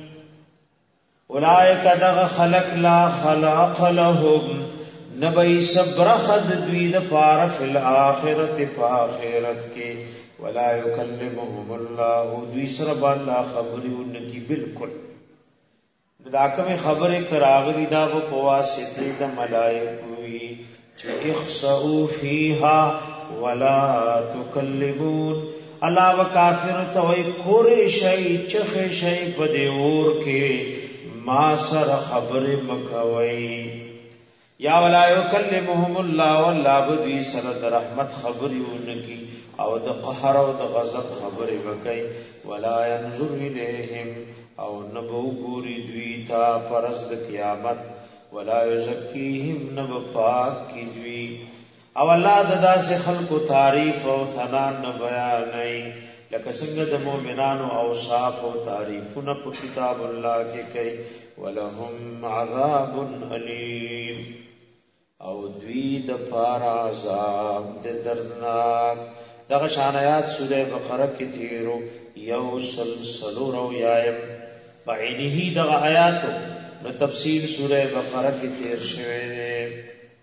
S1: اولائک دغ خلق لا خلاق لهم نبی صبر خد دوید پار فی الاخرت پا آخرت کے ولا یکلمهم اللہ دوی سرب اللہ خبری انکی بالکل داکم خبر کراغلی دا بپواسطی دا ملائکوی چه اخسعو فیہا ولا تکلمون. اللہ و کافر توی کوری شئی چخ شئی پدیور کے ما سر خبر مکوئی. یا ولا یکلمهم الله والله بدوی سره د رحمت خبرونه او د قهر او د غضب خبرې وکي. ولا ينظر الیهم او نبو ګوري دوی تا پرز د قیامت. ولا یزکیهم نب پاک کی دوی او الله د داسې خلقو تعریف او ثنا نه بیانای لکه څنګه د مؤمنانو اوصاف او تعریفونه په کتاب الله کې کوي. ولهم عذاب الیم او دوی د پار عذاب د دردناک. دغه شان آیات سوره بقره کې تیرو یو سلسلو رو یایم بعینه دغه آیاتو نو تفصیل سوره بقره کې تیر شوه.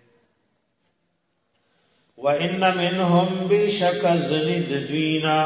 S1: وان منهم بشک زنید دوینا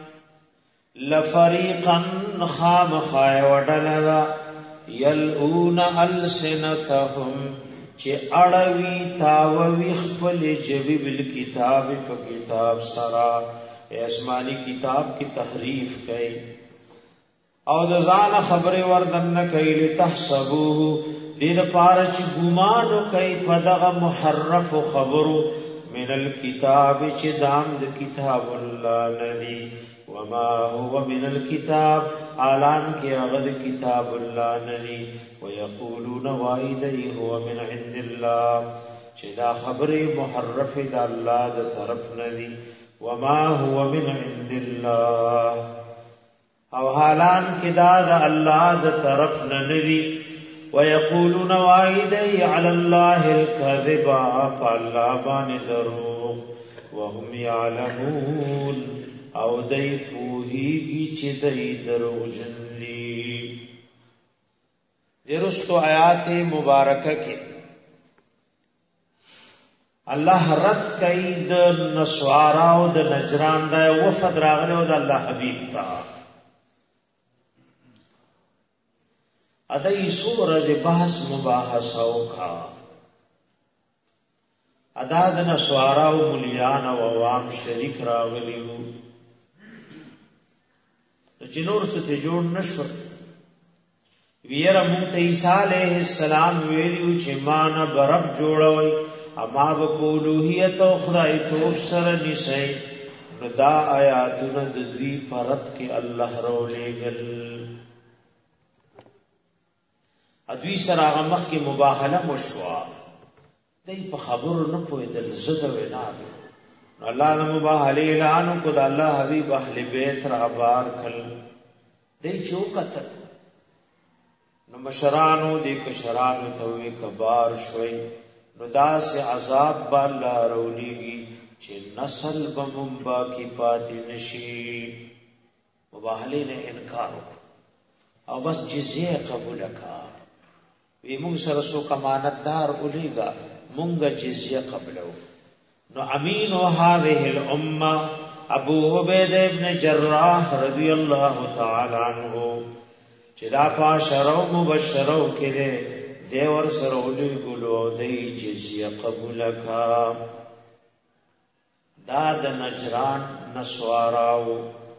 S1: لفریقا خام خای وډلدا یلؤون السنتهم چه اڑوی تاووی خپل جبی بالکتاب پا کتاب سرا اسمانی کتاب کی تحریف کئی او دزان خبر وردن کئی لتحسبوه دید پارچ گمانو کئی پدغ محرف خبرو من الكتاب چه دام د کتاب اللہ ندی وما هو من الكتاب اعلان کی اغد کتاب اللہ ندی ويقولون وایدی هو من عند الله چې دا خبره محرف د الله د طرف ندی. وما هو من عند الله او حالان کې دا د الله د طرف ندی. ويقولون وایدی علی الله الكذب فالله باندې دروغ وهم يعلمون او دای پوهیږي چې دای دروغجن دي. درستو آیات مبارکه کې الله رد کوي د نسوارا او د نجران د وفد راغله او د الله حبیب تا ادای سورج بحث مباحثه وکا. ادا د نسوارا او مليان او عوام شریک راغلیو جنور څخه جوړ نشو. ویرا مونږ ته عیسی علیہ السلام ویلو چې مان برب جوړوي اما بقولوهیت او خدای توب سره نشي. نو دا آیاتونه د دوی فرض کې الله رولېګل ادوی سره هغه مخ کې مباهله مشوا دای په خبرو نه پوهېدل زده وینا. نو الله د مباهله اعلان کو د الله حبیب اهل بیت را بار کړ دای چوکته نو مشرانو دی کشرانو ته وی کبار شوي نو داس عذاب بالا رولیږي چې نسل بمبا کی پاتې نشي. مباهله نه انکار او بس جزیه قبول کا وی موږ سره سو کمانتدار اولیګا موږ جزیه قبلو. نو امین هذه الامه ابو عبید ابن جراح رضی الله تعالی عنہ چې دا پاشرو مبشرو کړي دی ور سره ولي ګلو دی جزیه قبول کا. دا د نجران نسواراو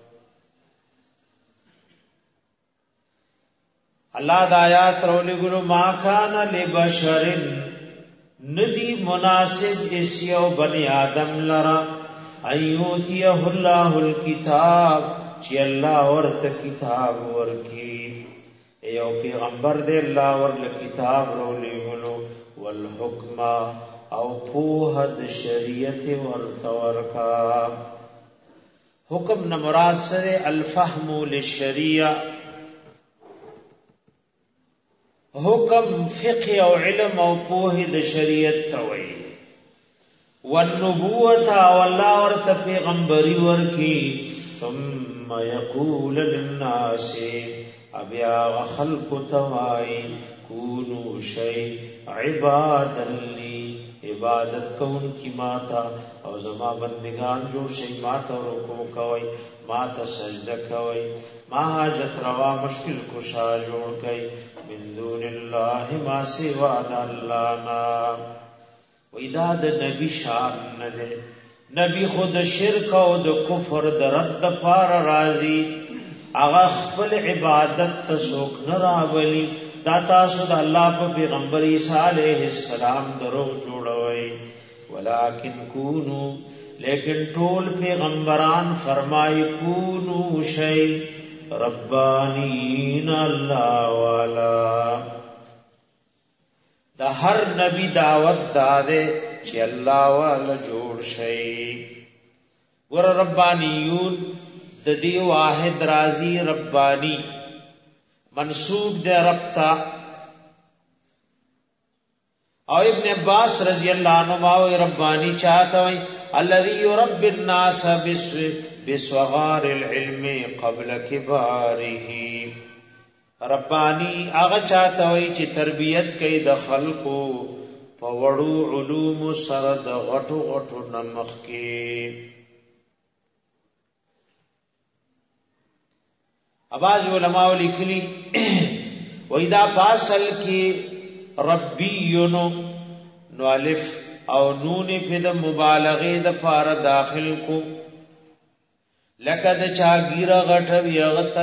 S1: الله د آیات ولي ګلو ما کان لبشر ندی مناسب اسیو بنی آدم لرا ایوتیه الله الكتاب چې الله ورته کتاب ورکی یو پیغمبر دې الله ورله کتاب رولېږلو والحکم او پوهه د شریعت ورته ورکا حکم نه مراد سره الفهم للشریعه حکم فقه او علم او پوهه د شریعت ته وایي والنبوة والله ورته پیغمبري ورکی ثم يقول للناس ابیا خلق توای کونو شی عبادا لی عبادت کون کی ماتا او زما بندگان جو شی ماتا رکوع کوي ماتا سجده کوي ما حاجت روا مشکل کشا جوړ کوي من دون الله ما سوا الله نا وإذا د نبی شان نه ده نبی خود شرک او د کفر د رد پار راضی اغه خپل عبادت ته څوک نه راولي دا تاسو د الله په پیغمبر عیسی علیه السلام درو جوړوي ولکن کونو لیکن ټول پیغمبران فرمای کونو شی ربانین الله والا دا هر نبی دعوت داده چې الله والا جوړ شي ور ربانیون د دې واحد رازی ربانی منسوب دے ربتا او ابن عباس رضی اللہ عنہ ربانی چاہتا ہوئی الذي يربي الناس بصغار العلم قبل كباره ربانی هغه چاته وي چې تربیت کوي د خلقو په وړو علوم سره د غټو غټو نمخ کې اباظ علماء لیکلي وېدا فاصل کې ربيونو نو الف او نون په د مبالغه د فار داخل کو لکه د چاګیره غټ ویغه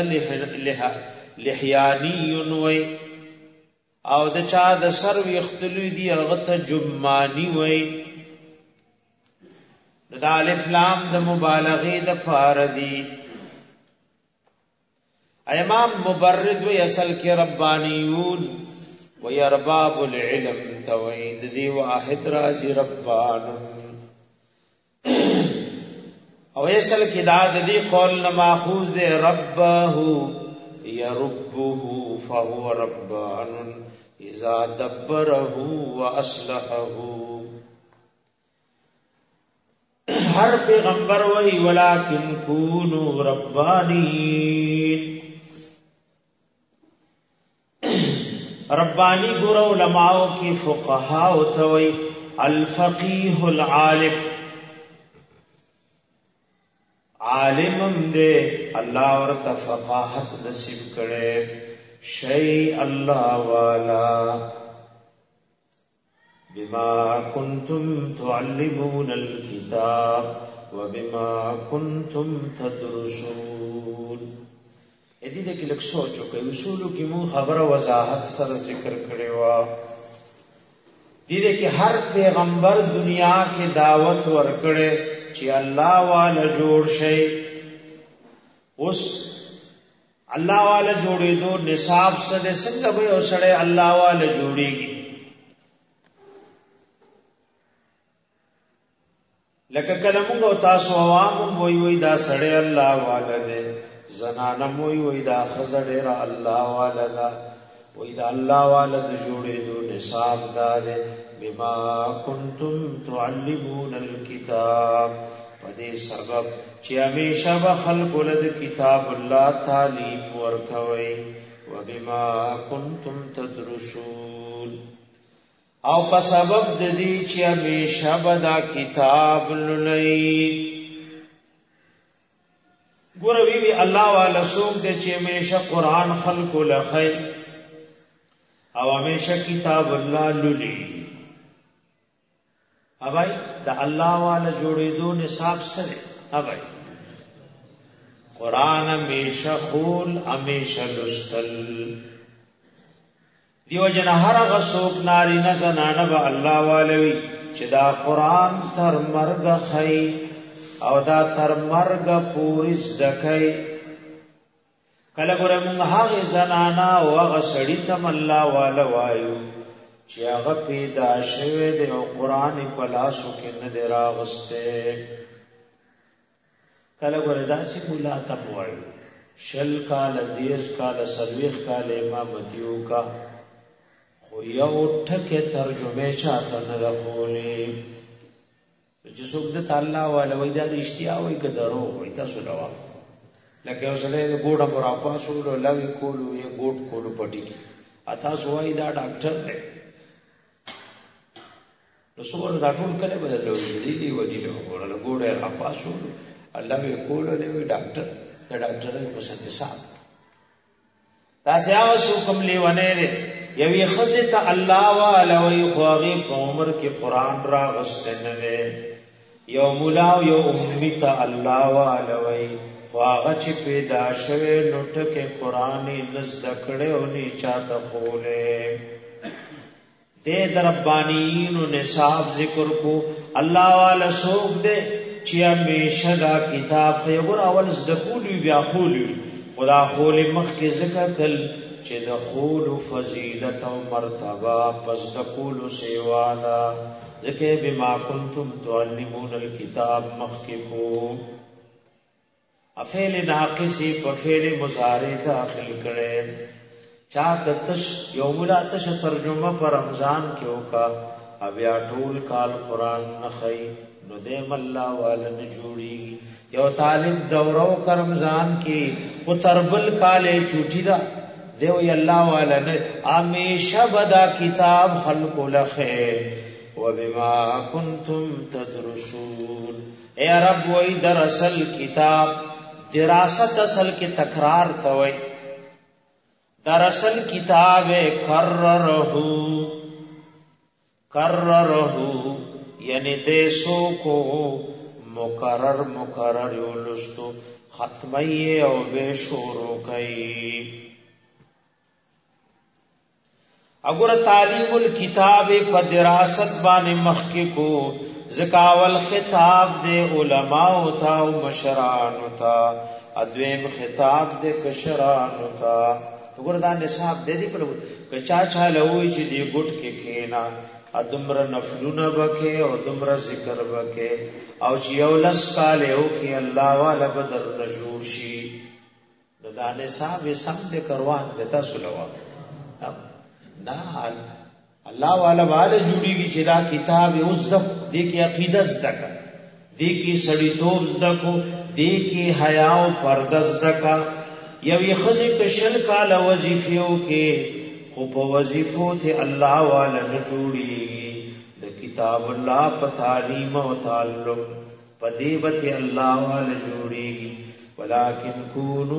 S1: لحیانی وی او د چا د سر ویختلو دی هغه ته جمانی وی د الف لام د مبالغه د فار دی امام مبرد وی اصل کې ربانیون وی ارباب العلم توحید دی واحد رازی ربان او اصل کې دا د دې قول نه ماخوذ دی ربه يربه فهو ربان اذا دبره واصلحه ہر پیغمبر وہی ولکن کونوا ربانین ربانی ګور علماء کی فقهاء توي الفقيه العالم عالمم دے اللہ ورته فقاهت نصیب کړي شی الله والا بما كنتم تعلمون الكتاب وبما كنتم تدرسون دې دې کې لږ سوچ وکړئ اصولو کې مون خبره وضاحت سره ذکر کړي وا دې کې هر پیغمبر دنیا کې دعوت ورکړي چې الله والا جوړ شي اوس الله والا جوړېدو نصاب سره څنګه به اوسړې الله والا جوړيږي لکه کلمږه او تاسو عوام وای دا سړې الله والا دې زنانم وای دا خزړې را الله والا دا وای دا الله والا د جوړېدو نصاب دار بما کنتم تعلمون الكتاب پدې سبب چې همیشه به خلق ولد کتاب الله تعلیم ورکوي وبما کنتم تدرسون او په سبب د دې چې همیشه به دا کتاب لولئ ګور وی الله والا سوق دې چې همیشه قران خلق لخي او همیشه کتاب الله لولئ اوای د الله والا جوړېدو نصاب سره اوای قران همیشه خول همیشه لستل دیو جن هر غسوک ناری نه زنانه به الله والوي چې دا قران تر مرګ خي او دا تر مرګ پورې زکای کله ګره موږ هغه زنانا او هغه سړی ته الله والا وایو چې هغه پیدا شوه د قرآن په لاسو کې نه دی راغسته کله ګره داسې مولا ته وایو شل کال دیر کال سرویخ کال امامتیو کا خو یو ټکه ترجمه چاته نه غولې چې څوک د الله والا وای دا رښتیا وای که درو وای تاسو لوا لکه اوسله ګوډه مرا پاسو لوي کولو یې ګوډ کولو پټی کی اته سوای دا ډاکټر دی نو څور دا ټول کله بدلو دی ودی له ګوډه را پاسو الله یې کولو دی ډاکټر دا ډاکټر په څنګه صاحب تاسو اوس کوم لیونه دی یوی خزت الله والا وی خواغی په عمر کې قران را غسنه نه یو مولا یو اممی ته الله والا وی خواغه چې پیدا شوه لټکه قران نزد کړه او نه چاته خوله دې دربانین او نصاب ذکر کو الله والا سوق دې چې همیشه دا کتاب ته ور اول زکول بیا خول خدا خول مخ کې ذکر کل چې د خول فضیلت او مرتبه پس د کول سیوا دا ځکه بما کنتم تعلمون الكتاب مخ کې کو افعل ناقصی په فعل مضارع داخل کړي چا دتش یوم الاتش ترجمه پر رمضان کې وکا بیا ټول کال قران نخی نو دیم الله والا نه جوړي یو طالب دورو کا رمضان کې او تربل کاله چوټی دا دیو الله والا نه همیشه بدا کتاب خلق لخه وبما کنتم تدرسون اے رب وای درسل کتاب دراست اصل کې تکرار توي درسل کتاب کررہو یعنی دیسو کو مکرر یولستو ختمی او بے شورو کئی اگر تعلیم الکتاب پا دراست بان مخی کو زکاول خطاب دے علماء تا و مشران تا ادویم خطاب دے کشران تا اگر دا نصاب دے دی پلو کچا چا لوئی چی دی گٹ کے کینا ادمر نفلون بکے او دمر ذکر بکے او چی اولس کالیو کی اللہ والا بدر نجوشی دا نصاب سم دے کروان دیتا سلوان نا اللہ والا جوڑی گی چدا کتاب ازدک دے کی عقیدہ ازدکا دے کی سڑی توب ازدکو دے کی حیاء و پرد ازدکا یوی خزی کشل کالا وظیفیوں کے خوب وظیفو تے اللہ والا نجوڑی دا کتاب اللہ پا تعلیم و تعلم پا دیبت اللہ والا جوڑی ولیکن کونو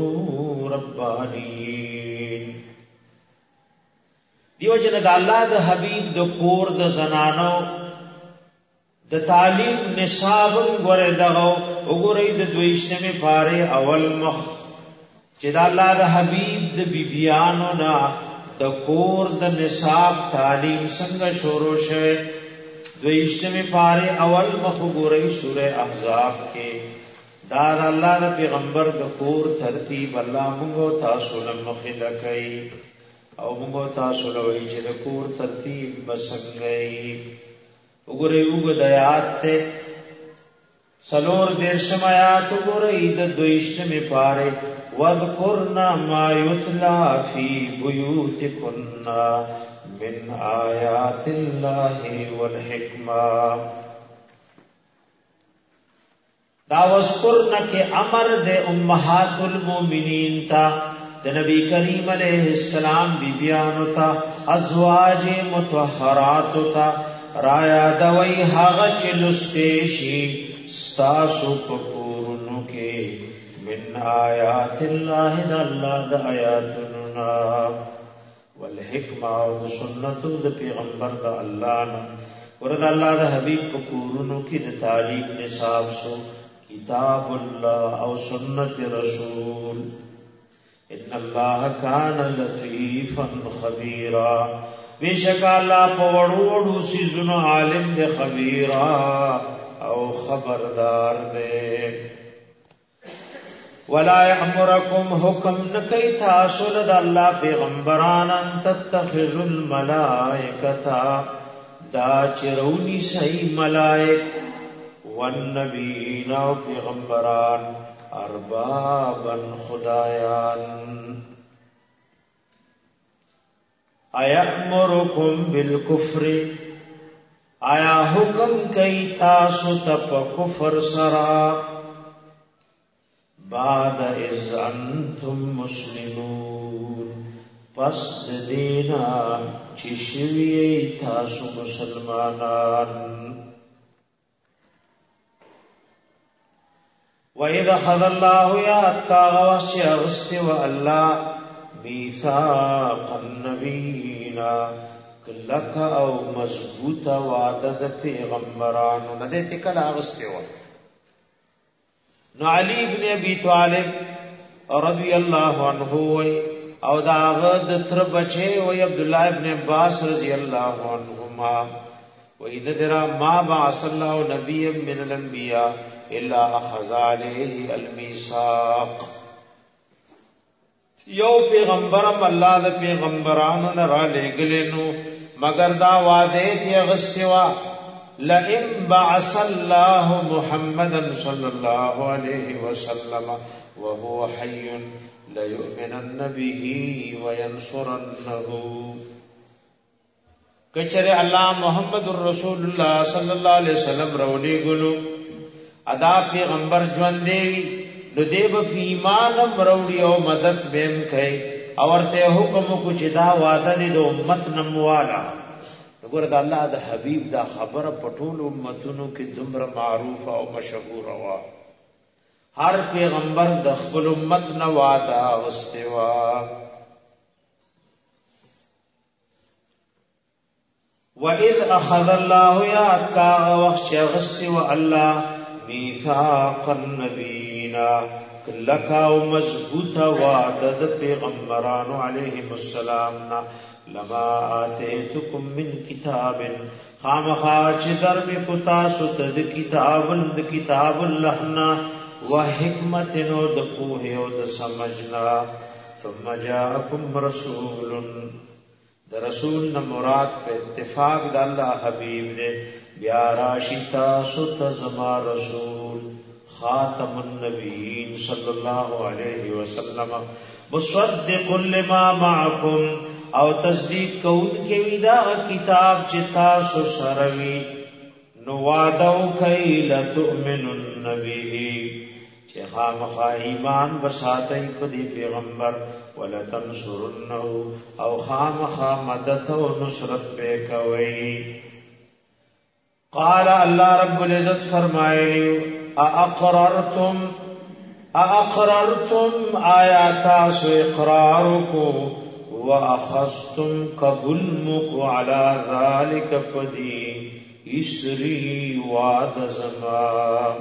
S1: ربانین دیو جن دا اللہ دا حبیب دا کور دا زنانو دا تعلیم نصابم گوری دغو اگوری دا دویشنمی پارے اول مخ چی دا اللہ دا حبیب دا بیبیانو نا دا کور دا نصاب تعلیم سنگ شورو شوے دویشنمی پارے اول مخ گوری سورہ احزاب کے دا اللہ دا پیغمبر دا کور ترتیب اللہ منگو تاسو لمخی لکئی او منگو تاسو لوئی چی دا کور ترتیب بسنگئی اگرے اوگد آیات تے سلور درشم آیات اگرے دا دویشنمی پارے وَذْكُرْنَا مَا يُتْلَى فِي بُيُوتِكُنَّا مِنْ آيَاتِ اللَّهِ وَالْحِكْمَةِ دا وَذْكُرْنَا کے امر دے امہات المومنین تا دا نبی کریم علیہ السلام بیبیانو تا ازواج متحرات تا رایا دوئی حاغ چلستیشی ستاسو پکورنو کے من آیات اللہ دا اللہ دا آیاتننا والحکمہ و دا سنتو دا پیغمبر دا اللہ نا ورد اللہ دا حبیب پکورنو کی دا تعلیم نصاب سو کتاب اللہ او سنت رسول ان اللہ کان لطیفا خبیرا بے شک اللہ پا وڑو وڑو سیزن عالم دے خبیرا او خبردار دے ولا یامرکم حکم نکی تاسو د الله پیغمبران ان تتخذوا الملائکه دا چرونی سی ملائک والنبیین او پیغمبران اربابا خدایان ایامرکم بالکفر آیا حکم کئی تاسو تپ کفر سرا بعد اذ انتم مسلمون پس دینا چشوی تاسو مسلمانان وَإِذَا خَذَ اللَّهُ يَاتْ كَاغَوَسْ چِيَغُسْتِ وَأَلَّا مِيثَاقَ النَّبِيِّينَ کلک او مضبوط وعدد پیغمبرانو ندیتی کل آغستی و نو علی بن ابی طالب رضی اللہ عنہ وی او دا غد تر بچے وی عبداللہ ابن عباس رضی اللہ عنہما وی ندرا ما بعث اللہ نبی من الانبیاء الا اخذ علیہ المیثاق یو پیغمبرم اللہ دا پیغمبرانو نرا لگلنو مگر دا وعدے تھی اغستوا لئن بعث اللہ محمدا صلی اللہ علیہ وسلم وهو حی لیؤمنن به وینصرنه کچرے اللہ محمد الرسول اللہ صلی اللہ علیہ وسلم رولی گلو ادا پیغمبر جوان دیوی نو دیب فی ایمانم روڑی او مدد بیم کئی اورتے حکم کو چدا وعدہ دی دو امت نموالا نگور دا اللہ دا حبیب دا خبر پٹول امتونو کی دمر معروف او مشہور ہوا ہر پیغمبر دا خبل امت نوادا غستوا وَإِذْ أَخَذَ اللَّهُ يَاتْكَا وَخْشَ غَسْتِ وَأَلَّا مِيثَاقَ النَّبِيِّينَ لکا و مضبوط وعدد پیغمبرانو علیہم السلامنا لما آتیتکم من کتاب خامخا چه در میں کتاسو تد کتاب اللہنا و حکمتنو د پوہیو د سمجھنا ثم جاءکم رسول د رسول مراد پہ اتفاق د اللہ حبیب دے بیا راشتا ستزما رسول خاتم النبیین صلی اللہ علیہ وسلم مصدق لما معکم او تصدیق کون کے ودا کتاب چتا سو سروی نوادو کئی لتؤمنن به چه خامخا ایمان بساتی پدی پیغمبر ولتنصرنه او خامخا مدد و نصرت پہ کوئی قال اللہ رب العزت فرمائے اقررتم آیاتاس اقرارکو واخذتم قبلمکو علی ذالک پدی اسری وعد زمان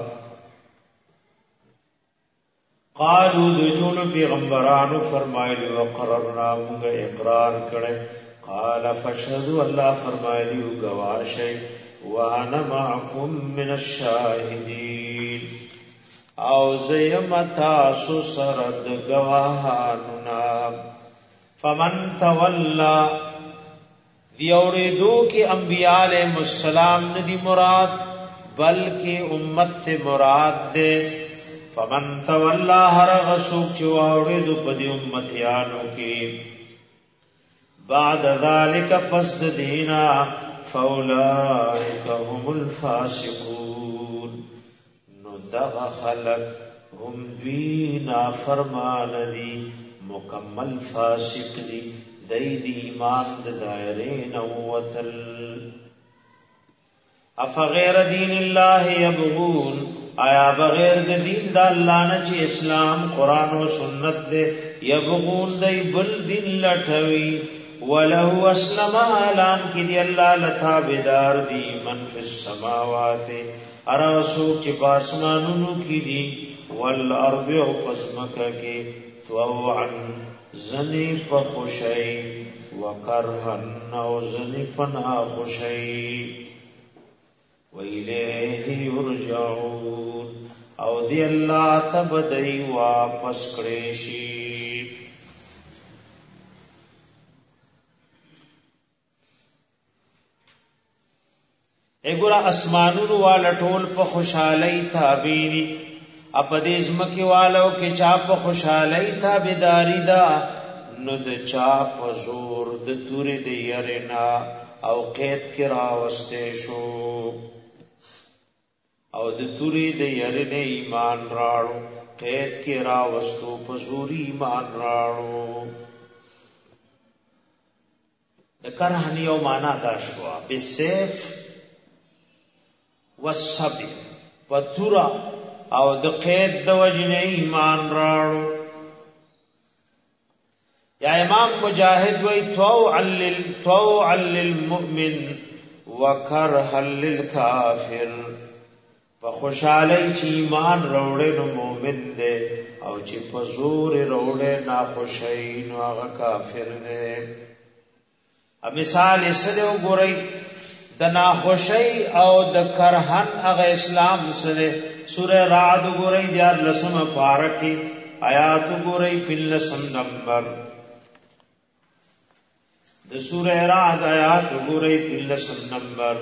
S1: قالو دچون پیغمبرانو فرمائلی وقررنا منگا اقرار کرے قال فشهدو اللہ فرمائلی گواشے وانا معکم من الشاہدین او زیمتا سسرد گواہاننا فمن تولا دیوریدو کی انبیاء علیہ السلام ندی مراد بلکہ امت مراد دے فمن تولا ہر غسوک چواوریدو پدی امتیانو کی بعد ذالک پسد دینا فاولئک هم الفاسقون نو دغ خلق هم دوینا فرمان دی مکمل فاسق دی دی ایمان دائرین وطل افغیر دین اللہ یبغون آیا بغیر دین دا اللہ نچی اسلام قرآن و سنت دے یبغون دی بل دین لٹوی وَلَهُ أَسْلَمَ اعلان کی دی اللہ لتابدار دی من فی السماوات ارسوک چی پاسمانونو کی دی والارض او پسمکا کی توعن زنی پا خوشی وکرہن او زنی پنا خوشی وإلیه یرجعون او دی اللہ تبدئی واپس کریشی. اگورا اسمانونو والا ټول په خوشحالی تابینی، اپدیز مکی والو کی چا په خوشحالی تابداری دا، نو د چا په زور د توری د یرنا او قید کی راوسته شو، او د توری د یرنه ایمان راړو، قید کی راوستو په زور ایمان راړو. د کرهنی او معنا دا شو بالسيف والصبر، پتورا او د قید د وجنه ایمان راړو. یا امام مجاہد وی طوعا للمؤمن وکرها للکافر، په خوشحالی چی ایمان روڑے نو مومن دے، او چی په زور روڑے ناخوشی نو آغا کافر دے. مثال اسدے و گوری د ناخوشی او د کرهن اغا اسلام سره سورہ رعد گوری دیار لسم پارکی آیات گوری پلسم نمبر د سورہ رعد آیات گوری پلسم نمبر.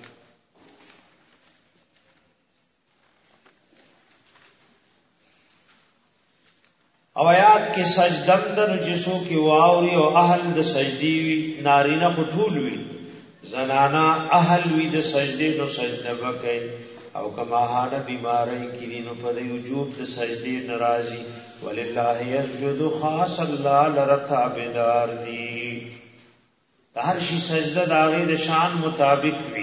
S1: او آیات کی سجدم در جسو کی واوری او اہل د سجدی وی، نارینا خطول وی، زنانا اہل وی د سجدی نو سجده بکی، او کماہانا بیماری کی نو پدی وجوب د سجدی نرازی. وللہ یسجد، خاص اللہ لرتا بدار دی، ہر شی سجدہ داغی د شان مطابق وی.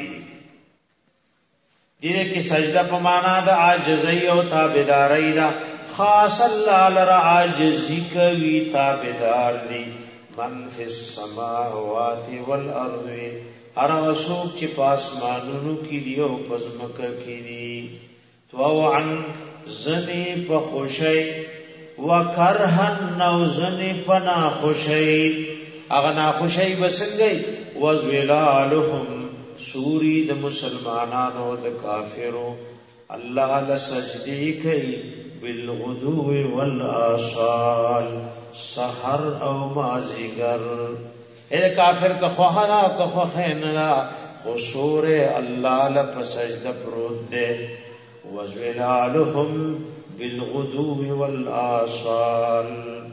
S1: دیده کی سجدہ پمانا دا عاجزی او تابداری دا، خاص اللہ لرا عاجزی کوی تابدار دی. من فی السماوات والارض، ہر غصوب چی پاسمانونو کی دی او پزمکہ کی دی. طوعا زنی پا خوشی، وکرہن نو زنی پا ناخوشی. اغنا خوشی بسنگئی، وزولالهم سوری د مسلمانانو د کافرو، اللہ لسجدی کئی بالغدو والآصال، سحر او مازیگر. اے کافر کا خوخنا کا خوخینا خسور اللہ لپسجد پرود دے. وزولالهم بالغدو والآصال.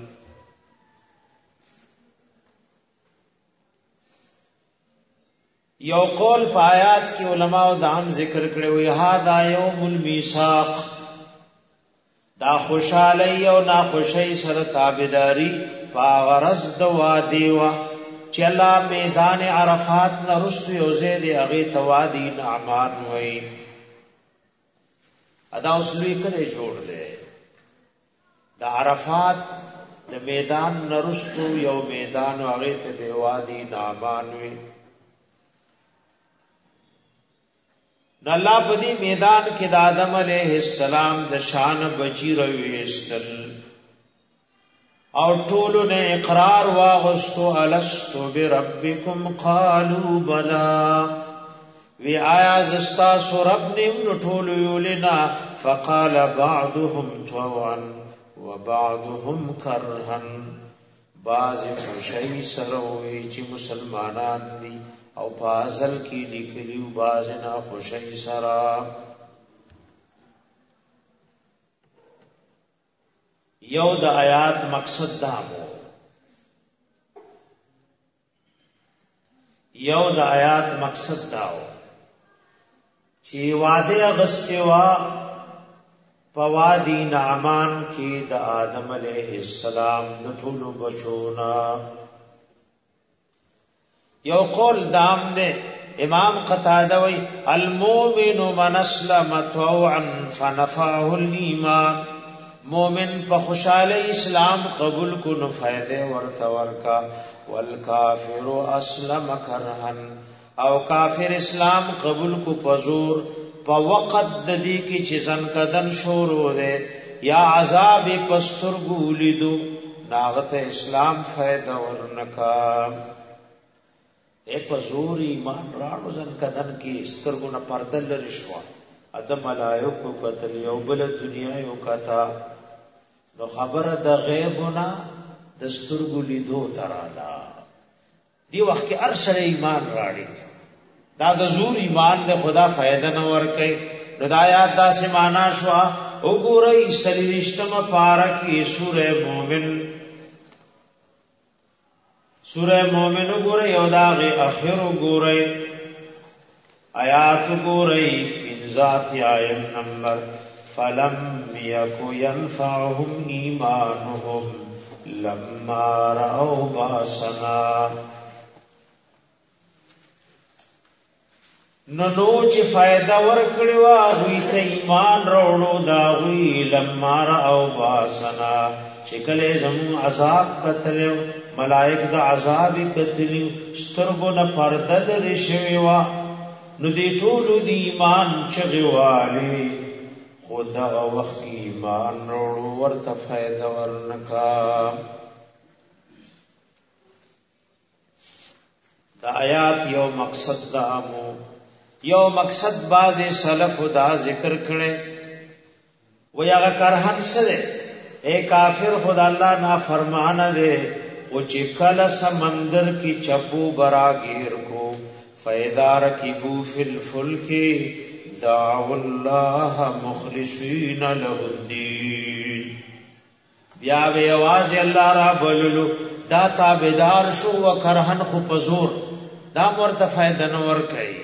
S1: یو قول په آیات کې علماء دام ذکر کړي وي، هاذا یوم المیثاق، دا خوشالی او ناخوشی سره تابعداری په غرض د وادي وا چې الله میدان عرفات نه رستو یو زید هغه توادی نعمان وای. ادا اصلي کړي جوړ دے د عرفات د میدان نه رستو یو میدان هغه ته د وادي نعمان وای. نو اللہ پا دی میدان کی دا آدم علیہ السلام د شان بچی رویستل، اور طولو نے اقرار واغستو الستو بربکم قالو بلا، وی آیا زستاسو رب نیم نو طولو یولنا. فقال بعضهم طوعا وبعضهم کرہن، بعض خوشی سروی چی مسلمانان دی او پازل کی لکلیو بازنا خوشی سرا. یو د آیات مقصد دامو، یو د آیات مقصد داو چی وعده اغستوا پوادی نعمان کی د آدم علیہ السلام د ټولو بچونا. یو قول دام دے امام قتادہ وی المومن من اسلم طوعا فنفعه الایمان، مومن پا خوشحالی اسلام قبول کو نو فائدے ورثور کا. والکافر اسلم کرہن، او کافر اسلام قبول کو پزور پا وقت ددی کی چیزن کدن شورو دے یا عذاب پستر گولی دو ناغت اسلام فائدہ ورنکا. په زور ایمان راړو ځن کدن کې سترګو نه پرده لري شو ادم ملائکه کتل یو بل دنیا یو کتا نو خبره د غیبنا د سترګو لیدو ترالا دی وخت کې ارسل ایمان راړي دا د زور ایمان د خدا فائدہ نه ور کوي هدایت دا سمانا شو وګورئ سلیشتمه پارکی سورہ مومن وګورئ او دا غي اخر وګورئ آیات وګورئ ذات آیت نمبر فلم یکو ینفعهم ایمانهم لما رأوا باسنا نو چې فائدہ ورکړي وا وی ته ایمان وروړو دا وی لما رأوا باسنا چې کله زمو عذاب کتلو ملائک د عذاب کتلو سترګو نه پرده لري شوی وا نو دی ټول دی ایمان چغوالی خدا وخت ایمان وروړو ورته فائدہ ورنکا دا آیات یو مقصد دامو یو مقصد باز سلف دا ذکر کړي و یا کرهن سره اے کافر خدا الله نافرمان دے او چې کله سمندر کی چپو براگیر کو فیدا رکبو فی الفلک دعوا الله مخلصین له الدین بیا وی आवाज الله را بللو دا تابعدار شو وکرهن خو پزور دا ورته فائدہ نه ور کوي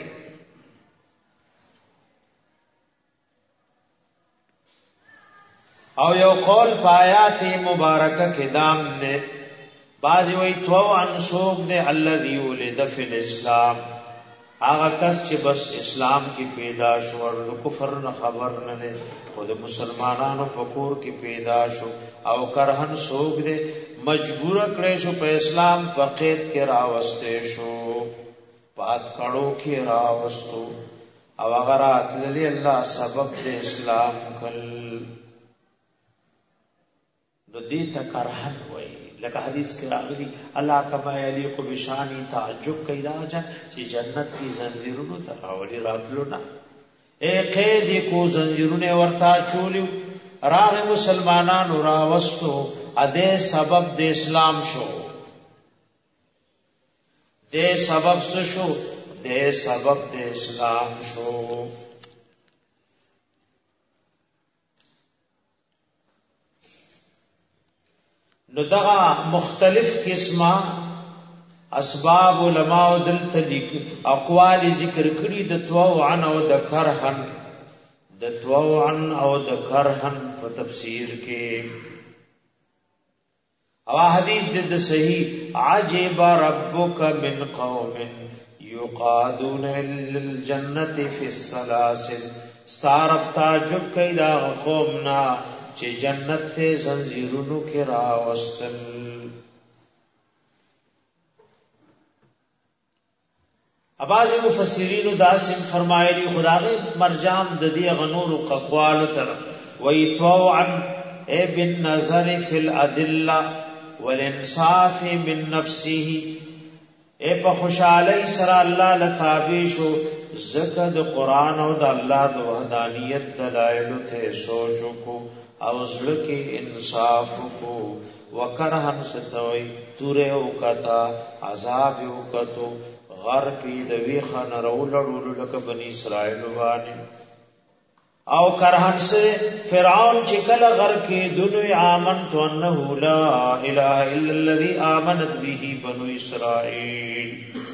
S1: او یو قول پایات مبارکه کې دام نے بازی وی تو ان سوق دے الذی ولد فی الاسلام هغه کس چې بس اسلام کې پیدا شو او کفر نه خبر نه ده خود مسلمانانو په کور کې پیدا شو او کرهن سوق دے مجبور کړي شو په اسلام په قید کې راوسته شو پات کړو کې راوستو او هغه راتللی الله سبب د اسلام کل نو دې ته کرهن وای لکه حدیث کې راغلی الله کما یلیق بشانی تعجب کیدا چې جنت کی زنجیرونو ته راوړي راتلو نه اے قید کو زنجیرونه ورتا چولیو راغ مسلمانانو راوستو اده سبب د اسلام شو دے سبب شو دے سبب د اسلام شو نو دغه مختلف قسمه اسباب علماء دلته لیک اقوال ذکر کړي د توعن او د کرهن د توعن او د کرهن په تفسیر کې او حدیث د صحیح عجب ربک من قوم یقادون للجنه فی السلاسل استعرب تعجب کیدا قومنا چې جنت ته زنجیرونو کې راوستل اباظ مفسرین داسم فرمایلی خدای مرجام د دې غنور ققوال تر وی طوعا ای بالنظر فی الادله والانصاف من نفسه ای په خوشالی سره الله لتابع شو زکه د قران او د الله د وحدانیت دلایل ته سوچو کو او زړه کې انصاف کو وکرهن ستوي توره او کتا عذاب او کتو غر پی د وی خن رولړول لک بنی اسرائیل باندې او کرهن سے فرعون چې کله غر کې دنوی آمنت انه لا اله الا الذي آمنت به بنو اسرائیل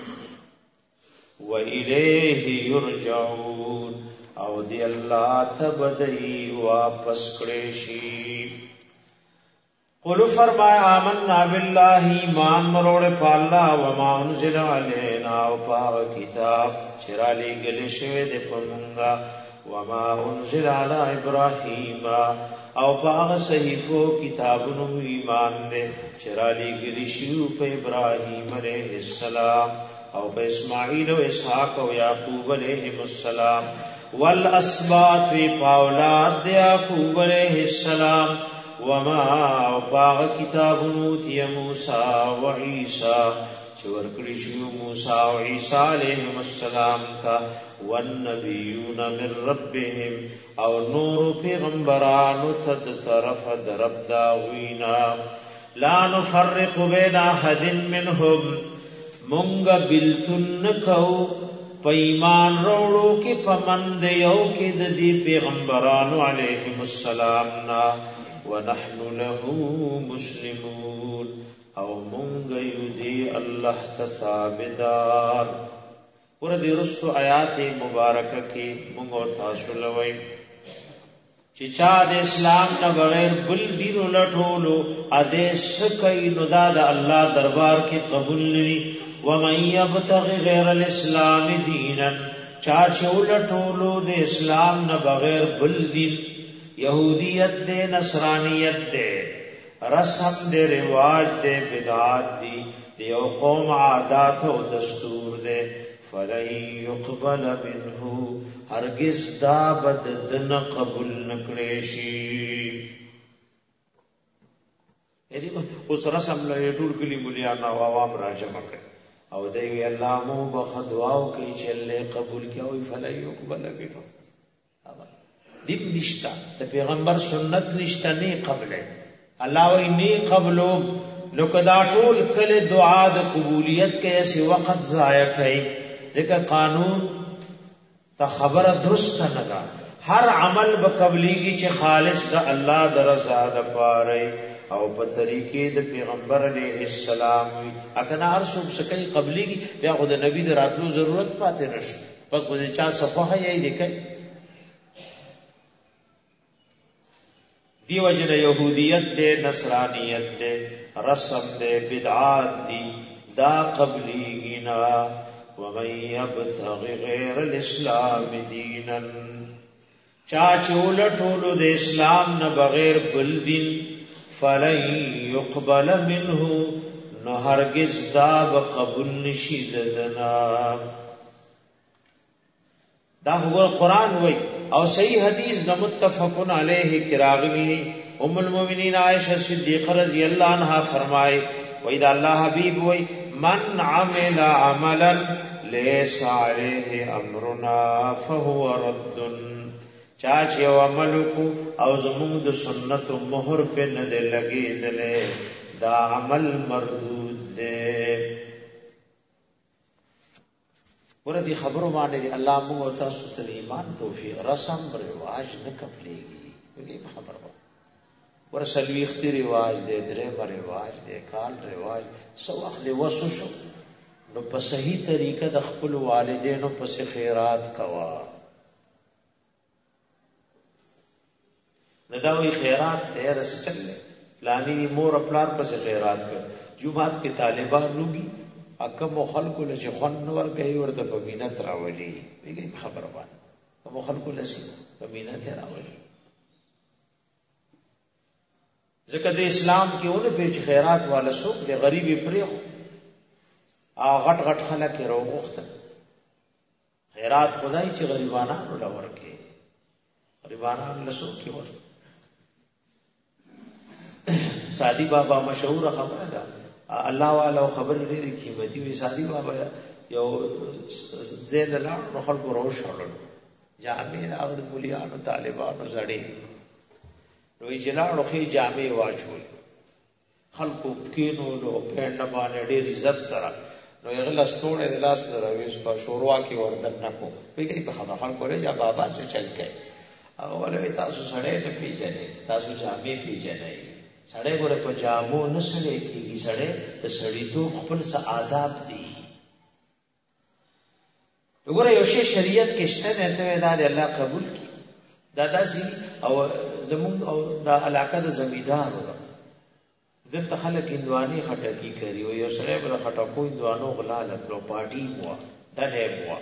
S1: والیه یرجعون او دی الله تبدئی واپس کړي شي قولو فرمایا آمنا بالله ایمان مروڑ پالنا وما انزل علینا او پاو کتاب چرالی گلی شوی دی پمونگا وما انزل علی ابراہیم او پاو صحیفو کتابنو ایمان دی چرالی گلی شوی پا ابراہیم علیہ السلام او پا اسماعیل و اسحاق و یعقوب علیہ السلام والاسباط پاولاد دی یعقوب علیہ السلام وما باغ کتاب نوتی موسیٰ و عیسیٰ چې ورکړي شو موسی او عیسی علیهم السلام ته والنبیون من ربهم او نور پیغمبرانو ته د طرف د رب داوینا لا نفرق بین احد منهم مونږ بلتون نکو پیمان روڑو کی پمند یو کی دی پیغمبرانو علیہم السلام نا ونحن له مسلمون او مونږ یو دی الله تتابدار پر دې رستو آیات مبارکه کی مونږ تاسو لوي چې چا د اسلام نه بغیر بل دین لټولو اده سکه نو دا د الله دربار کې قبول ني ومن يبتغي غير الاسلام دينا چاچه ولټولو د اسلام نه بغیر بل دین يهوديت دے نصرانیت دے رسم دے رواج دے بدعات دی یو قوم عادات او دستور دے فلن يقبل منه هرگز دا بد دن قبول نکړي شي اوس رسم له ټول کلی مليانو عوام راجمع کړي او دی الله مو بخدواو کوي چې الله قبول کوي فلا يقبل منه دین نشتا د پیغمبر سنت نشتا نه قبل الله وی نه قبلو نو کدا ټول کله دعا د قبولیت کې ایسي وخت ضایع کوي ځکه قانون ته خبره درست نه ده هر عمل به قبليږي چې خالص د الله د رضا د پاره او په طریقې د پیغمبر علیه السلام وي اکنه هر څوک سکه قبليږي بیا خو د نبی د راتلو ضرورت پاتې نشي پس په چا صفه یې لیکي دی وجه یهودیت دے نصرانیت دے رسم دے بدعات دی دا قبلیگینا ومن یبتغی غیر الاسلام دینا چاچول ټولو د اسلام نه بغیر بل دین فلن يقبل منه نو هرگز دا بقبول نشي ددنا دا هو قرآن وی او صحیح حدیث دا متفقن علیہ کراغلی ام المومنین عائشہ صدیقہ رضی اللہ عنہ فرمائے وَإِذَا اللہ حبیب وی من عمل عملا لیس علیہ امرنا فهو رد چاچ یو عملکو او زمون د سنت مہر پہ ندے لگی دلے دا عمل مردود دے ورته خبرو باندې الله موږ تاسو ته ایمان توفیق رسم رواج نه قبليږي وګي خبر وره ورسلوي اختي رواج دې درې رواج دې کال رواج سو اخلي وسو شو نو په صحیح طریقه د خپل والدینو په خیرات کوا نداوی خیرات ته رس چلې لانی مور خپل په خیرات کړ جمعات کې طالبان لوګي اکم خلق له خون نور گئی ورته پمینت راولي ویګي خبره باندې کوم خلق له سي پمینت راولي ځکه د اسلام کې اون په خیرات والا سوق د غریبي پرېخو غټ غټ خلک وروغخت خیرات خدای چې غریبانو له ورکه غریبانو له سوق کې ور سادی بابا مشهور خبره ده الله والا خبر لري قیمتي وي سادي بابا یو زین لا خلق روش شول جامع اغد مليانو طالبانو زړې نو جلاړو خي جامع واچول خلقو کینو نو پهند باندې ډېر عزت سره نو یې غلستونه د لاس درويش په شوروا کې وردن نکو ویګي په خبره خلکو له جا بابا څخه چل کې او ولې تاسو سړې نه پیژنې تاسو جامع پیژنې سړی ګوره په جامو نه سړی کېږي سړی د سړیتوب خپل څه آداب دي وګوره یو شی شریعت کې شته نه ته دا د الله قبول کی دا داسي او زمونږ او دا علاقه د زمیدار دلته خلک اندواني خټکی کوي او یو سړی به خټکو اندوانو غلاله پلو پارټي مو دا نه مو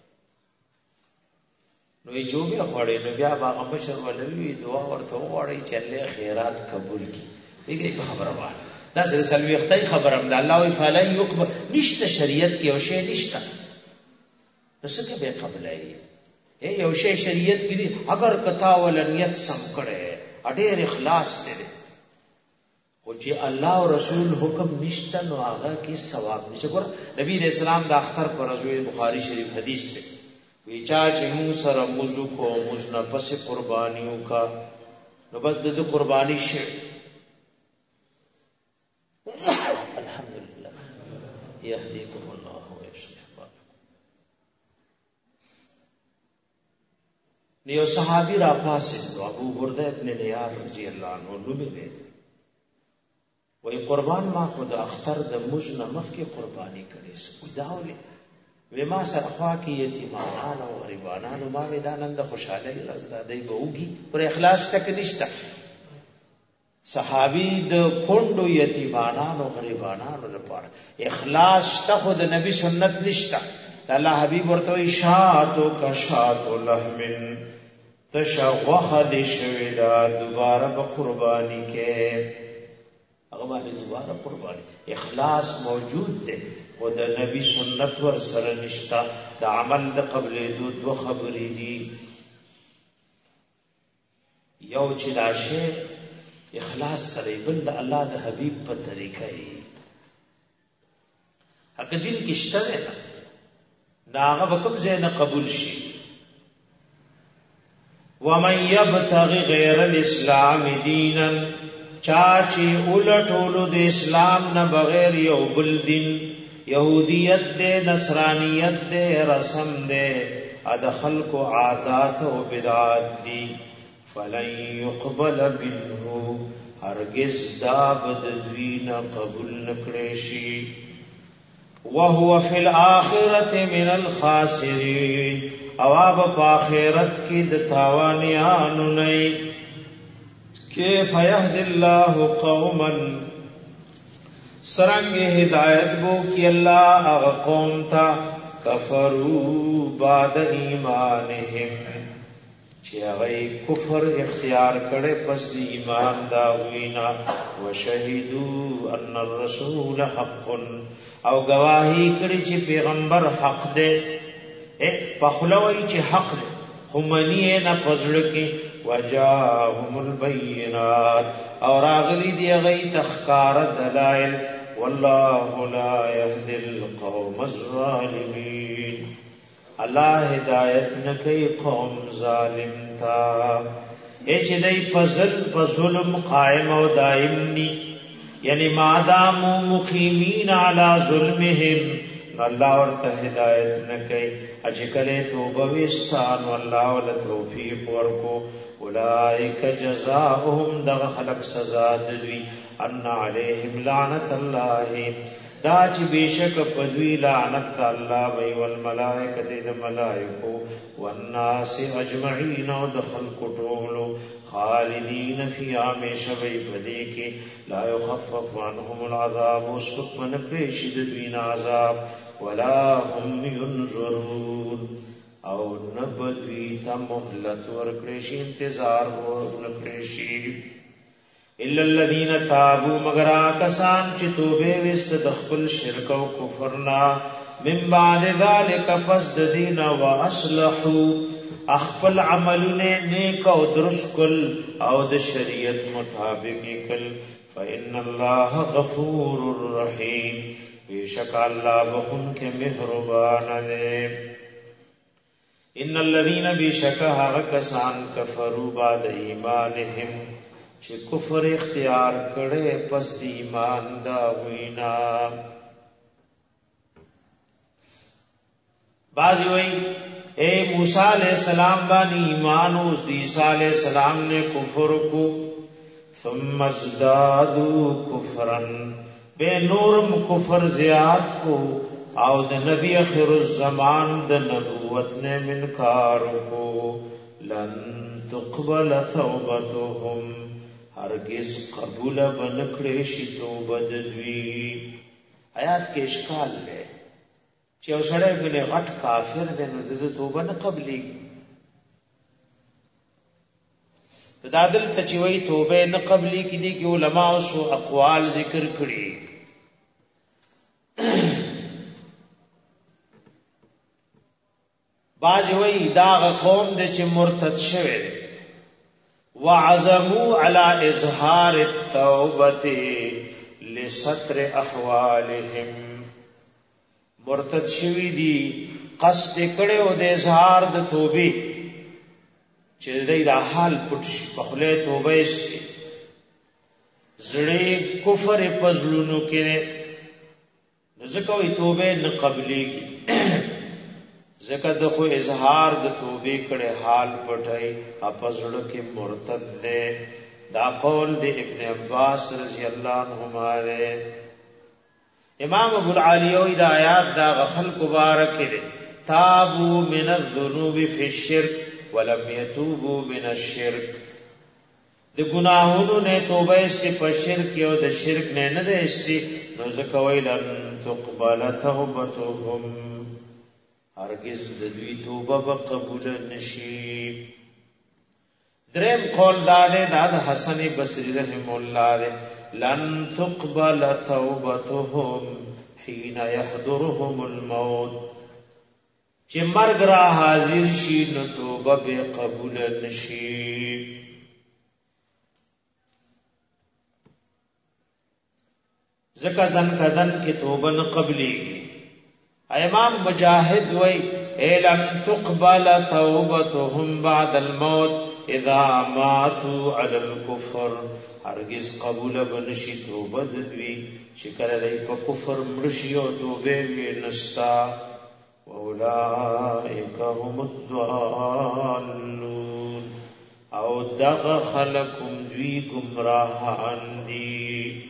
S1: نو یې جو بیا خوړې نو بیا هغه مشر ولوي دعا ورته وړي چې الله خیرات قبول کړي دغه خبره وایي دا سره سلوي اختای خبره ده الله وی فعلی یقبل نشته شریعت کې او شی نشته نسکه به قبلای اے یو شی شریعت کې اگر کتا ول نیت سم کړي اډېر اخلاص دې خو چې الله او رسول حکم نشته نو هغه کې ثواب نشته. ګور نبی رسول الله د اختر پر ورځ بخاری شریف حدیث دی وی چا چې موږ سره موضوع کو موږ نه پس قربانیو کا نو بس د قربانی شي. الحمدلله يهديكم الله ويصلح بالكم. نیو صحابی را پاسه ابو برده ابن نیار رضی الله عنه لوبه دی وی قربان ما خود اختر د موږ نه مخکې قربانی کړي سو داولې و ما سره خوا کې یتیمانان او غریبانان ما وې دا نن د خوشاله ورځ د دې بوږي پر اخلاص تک نشته. صحابي د کندو یتیمانان او غریبانان لپاره اخلاص ته خود نبی سنت نشته. الله حبيب ورته اشاعتو کشاتو لحمن تشوخ دي شویدا دوباره په قرباني کې هغه باندې دوباره قرباني اخلاص موجود دی او د نبی سنت ور سره نشتا. د عمل د قبل دو خبرې دي یو چې راشه اخلاص سره بل د الله د حبیب په طریقه یې حق دین کېشته نه ناغه وکم زین قبول شي. ومن يبتغي غير الاسلام دينا چاچی الټولو د اسلام نه بغیر یو بل دین یهودیت دے نصرانیت دے رسم دے ادخل کو عادات و بدعات دی فلن يقبل منه هرگز دا بدوین قبول نکړشي وهو في الاخره من الخاسرين او په آخرت کې د تاوانیانو نه. کیف یهدی الله قوما سرنگ ہدایت بو کی اللہ اغا قوم تا کفروا بعد ایمانهم چی اغای کفر اختیار کرے پس ایمان داوینا وشہدوا ان الرسول حق او گواہی کری چی پیغمبر حق دے پخلوئی چی حق دے خمانی نا پزڑکی وجاهم البینات اور اغلی دی غی تخکار دلائل والله لا يهدي القوم الظالمين. اللہ ہدایت نکی قوم ظالم تا ایچ دی پا ظلم قائم و دائم نی یعنی مادامو مقیمین علی ظلمهم اللہ ورطا ہدایت نکی اچکلے توبوستان واللہ ولتوفیق ورکو اولئک جزاؤهم دغ خلق سزا دلوی ان علیہم لعنت اللہ دا چی بیشک پدوی لعنت اللہ بی والملائکت دا ملائکو والناس اجمعین و دخل کٹولو خالدین فی آمیش بی پدے کے لا یخفف عنہم العذاب اسکت من پیشد دوین عذاب ولا هم ینظرون او نبدوی تا محلت ورکریشی انتظار ورکریشی الا الذين تابوا مگر آکسان چی توبے وست دخل شرک و کفرنا من بعد ذالک پس ددینا و اصلحو اخپل عملن نیک و درست کل او د شریعت مطابق کل فإن اللہ غفور الرحیم بیشک اللہ بخن کے مہربان دے. ان الذين بیشک آکسان کفروا بعد ایمانهم چه کفر اختیار کړي پس ایمان دا وینا. بازی وی اے موسیٰ علیہ السلام بانی ایمان اس عیسیٰ علیہ السلام نے کفر کو ثم ازدادوا کفرن بے نورم کفر زیاد کو او د نبی اخر الزمان د نبوت نے منکار کو لن تقبل توبتهم ہرگز قبول بنکڑے شی توبہ دوی. آیات کے اشکال لے چه سړی بلې غټ کافر دی نو د توبه نه قبلېږي. دا دلته چې وایي توبه نه قبلېږي دي کې علماو څو اقوال ذکر کړي. بعضې وایي دا هغه قوم دی چې مرتد شوی دی وعزموا على اظهار التوبه لستر احوالهم مرتد شوی دی قصد کړو د اظهار د توبې چې دای د حال پټ شي په خله توبه است زړې کفر پزلونو کې ځکه وي توبه نه قبليږي ځکه د خو اظهار د توبې کړه حال پټای اپزړو کې مرتد ده دا قول د ابن عباس رضی الله عنهما ده امام ابو العالیہ دا آیات دا خلق مبارک دے تابوا من الذنوب فی الشرک ولم يتوبوا من الشرک د گناہوں نے توبہ است په شرک او د شرک نه نه ده است نو زکوی لن تقبل توبتهم هرگز د دوی توبه به قبول نشي دریم قول داده داد حسن بصری رحم الله ده لن تقبل توبتهم حين يحضرهم الموت چې مرګ را حاضر شي نو توبه به قبول نشي زکه ځن کدن کې توبه نه قبليږي امام مجاهد وای لن تقبل توبتهم بعد الموت اذا ماتوا على الكفر هرگز قبول بنشي توبه دوی چې کله دای په کفر مرشي او توبه وی نستا واولئک هم الضالون او دغ خلقم دوی گمراهان دي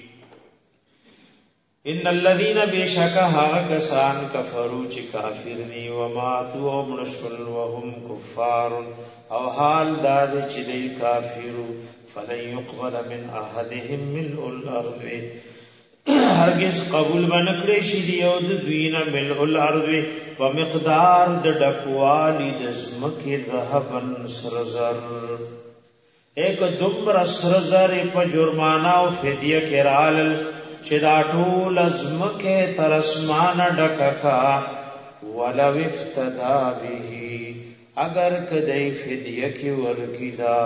S1: ان الذين بشكها كسان كفروا چ کافر ني وماتوا ومرشل وهم كفار او حال داد چ دي کافر فلن يقبل من احدهم ملء الارض هرگز قبول بنکړي شي دی او د دوینه ملء الارض په مقدار د ډکوالی د زمکه ذهبن سرزر ایک دمر سرزر په جرمانه او فدیه کرال چې دا ټول ازمکه تر اسمانه ډککا ولو افتدا به اگر کدی فدیه کی ورکیدا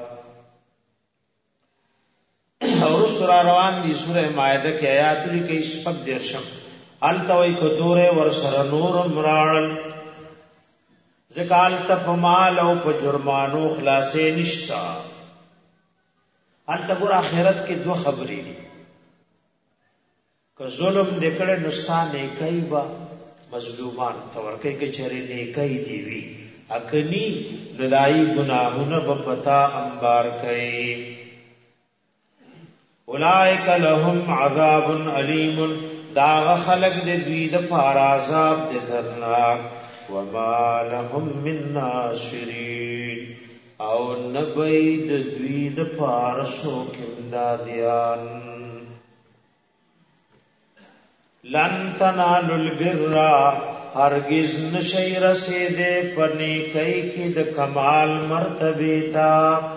S1: اور سورہ روان دی سورہ مائده کې آیات لکه شپږ درشم التوي کو دوره ور سره نور مراړل زکال تفمال او په جرمانو خلاصې نشتا التبر اخرت کې دو خبرې دي که ظلم دکړه نستان نه کوي با مظلومان تورکه کې چره نه کوي دی وی اکني لدای گناهونه په پتا انبار کوي اولائک لهم عذاب علیم داغ خلق دے دوی د پار عذاب دے درناک وما لهم من ناصرین او نبید دوی د پار سوک امدادیان لن تنالوا البر هرگز نشی رسیدے پنی کئی کی د کمال مرتبه تا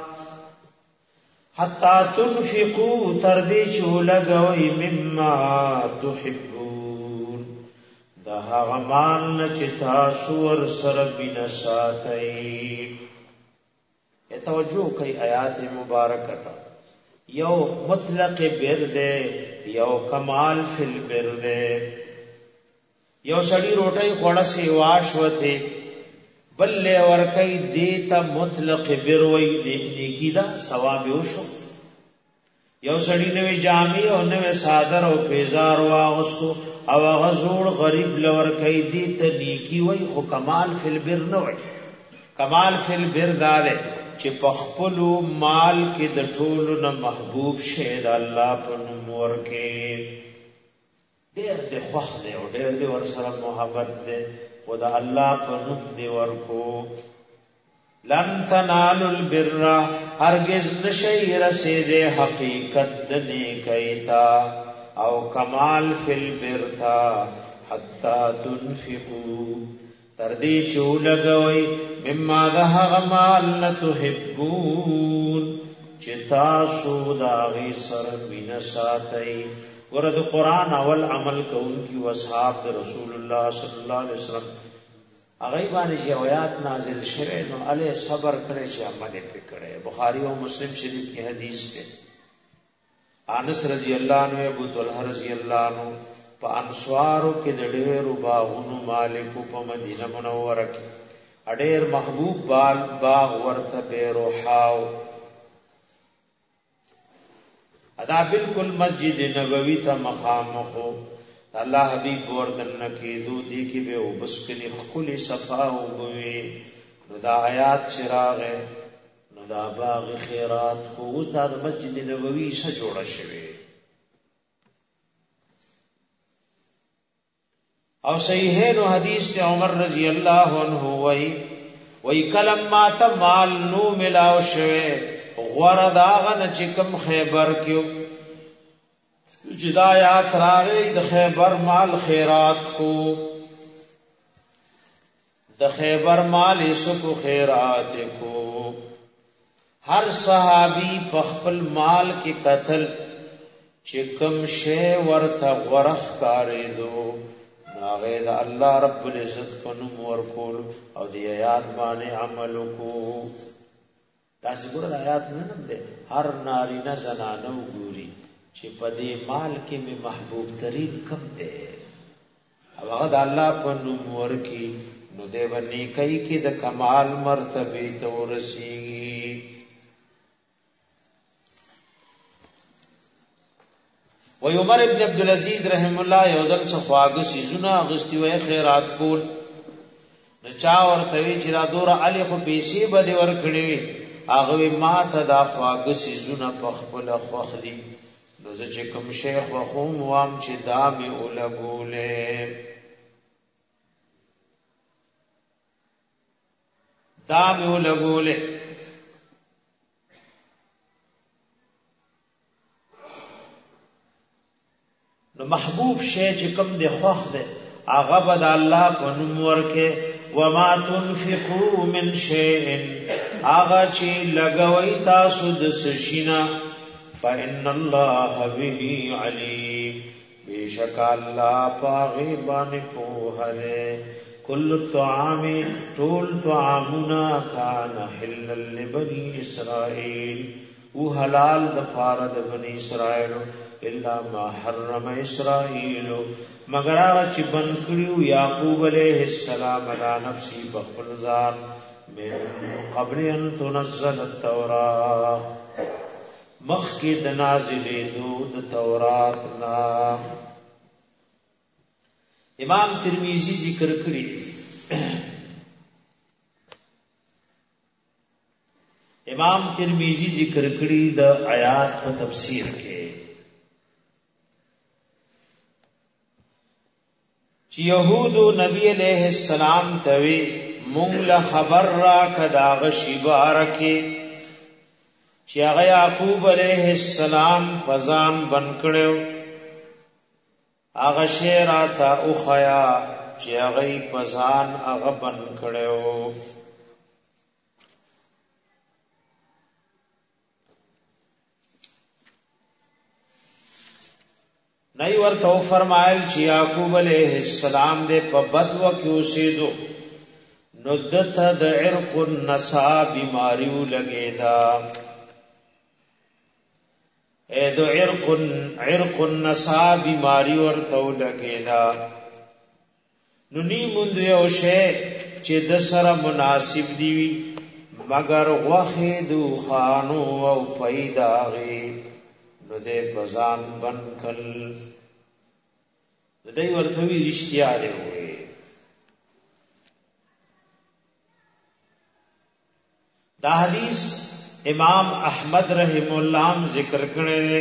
S1: حتا تنفقوا تردی چولگوی مما تحبون دا غمان چتا سور سر بین ساتئی توجہ کئی آیات مبارکتا یو مطلق بر دے یو کمال فی البر دے یو سڑی روٹی خوڑا سی واشوتے بلے ورکی دیتا مطلق بروی نیکی دا ثواب وشو یو سړی نوې جامې او نوې صادر او پیزار واغستو او غزور غریب لور کوي دیتا نیکی وای خو کمال فی البر نه وای کمال فی البر داله چې پخپلو مال کې د ټولو نه محبوب شه د الله په نوم ورکه ډېر د خوښ دی او ډېر د ور سره محبت دی و دا اللہ پر نفد ورکو لن تنالوا البر ہرگز نشی رسید حقیقت نیکیتا او کمال فی البر تھا حتی تنفقو تردی چولگوی مما دہ غمال نتحبون چتا سوداغی سر بین ساتئی ورد قرآن اول عمل کو ان کی واصحاب رسول اللہ صلی اللہ علیہ وسلم هغه باندې چې آیات نازل شوه نو علی صبر کړي چې عمل یې کړي. بخاری او مسلم شریف کی حدیث ده. انس رضی الله عنه ابو طلحه رضی الله عنه په انصارو کې د ډېرو باغونو مالک په مدینه منوره کې ډېر محبوب باغ ورته بیروحاو. ادا بالکل مسجد نبوی ته مخامخو الله حبیب وردن نکیدو دی کی به وبسکلی خلی صفا او بوي نو دا آیات چراغ نو دا باغ خیرات کو دا مسجد نبوی سره جوړه شوی. او صحیح نو حدیث ته عمر رضی الله عنه وای کلم ما ته مال نو ملاو شوه غور داغه چکم خیبر کیو جدایات راغی د خیبر مال خیرات کو د خیبر مال سکو خیرات کو. هر صحابی په خپل مال کې قتل چکم شی ورته ورخ کارې دو ناغه د الله رب العزت په نوم ورکول او د آیات باندې عمل کو. دا څنګه د آیات نه ده هر نارینه زنانه وګوري چې په دې مال کې می محبوب ترین کم ده او هغه د الله په نوم ورکی نو دی باندې کوي کې د کمال مرتبه ته ورسیږي. و عمر ابن عبد العزيز رحم الله یوزل صفاغ سيزونه اغستی وای خیرات کول نو چا ورته وی چې را دور علی خو پیسې بده ور کړی هغه ما ته دا فاغ سيزونه په خپل خوخلی نو زه چې کوم شیخ وخوم وام چې دا می اولګولې نو محبوب شی چې کوم دی خوخ دی هغه بد الله په نوم ورکه. وما تنفقوا من شيء هغه چې لګوي تاسو د سشینا فإن الله به عليم بیشک الله پاغي باندې پوهره. کل الطعام طول طعامنا كان حلا لبني اسرائيل او حلال د فار د بني اسرائيل الا ما حرم اسرائيل مگر هغه چې بن کړیو يعقوب عليه السلام علی نفسي بخل ذات من قبل ان تنزل التوراة مخکی د نازلې د تورات نا. امام ترمذی ذکر کړی د آیات په تفسیر کې چې يهودو نبی علیہ السلام ته مونږ له خبر را کداغ شیبارکه چې هغه یعقوب علیہ السلام فزان بن کړو هغه شیراتا او خیا چې هغه فزان هغه بن کړو. نئی ورته فرمایل چې یعقوب علیہ السلام دې په بدو کې اوسېدو نو دته د عرق النسا بیماریو لګیدا د عرق النسا بیماری ورته لګیدا نو نی مونږ یو شی چې د سره مناسب دی مگر غوخه دو خانو او پیداغي نو دې پزان بن کل دای ورته وی رښتیا دی وې. دا حدیث امام احمد رحم الله ذکر کړي.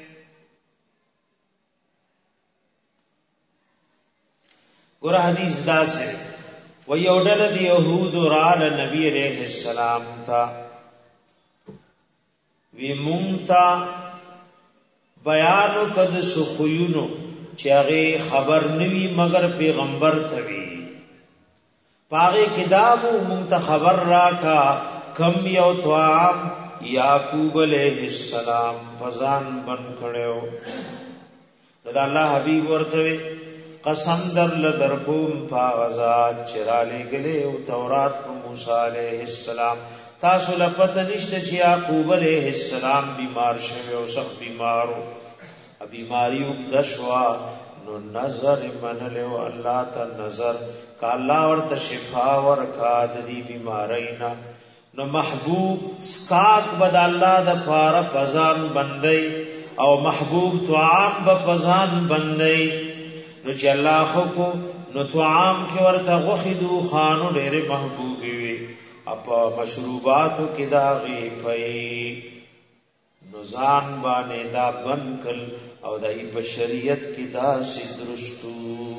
S1: ګور حدیث دا سه و یوډل دی يهود رال نبی علیہ السلام تا وی مونتا بیانو کد سخیونو چاغه خبر نوی مگر پیغمبر توی پاغه کتابو مونږ خبر راکا کم یو توام یعقوب علیہ السلام فزان بن کړو. دا الله حبیب ورته قسم در لدرکوم پاغزات چرالی گلے او تورات په موسی علیہ السلام تاسو لپته نشته چې یعقوب علیہ السلام بیمار شوی او سخت بیمارو بیماری وکدشوا نو نظر منلو الله ته نظر کا الله ورته شفا ورکا د دې بیمارینا نو محبوب سکاک بد الله د فار فزان بندي او محبوب طعام به فزان بندي نو چې الله خو کو نو طعام کې ورته غخدو خانو ډېر محبوبي وي اپا مشروباتو کې دا غي پي نو ځان باندې دا بنکل او دای په شریعت کې دا سي درستو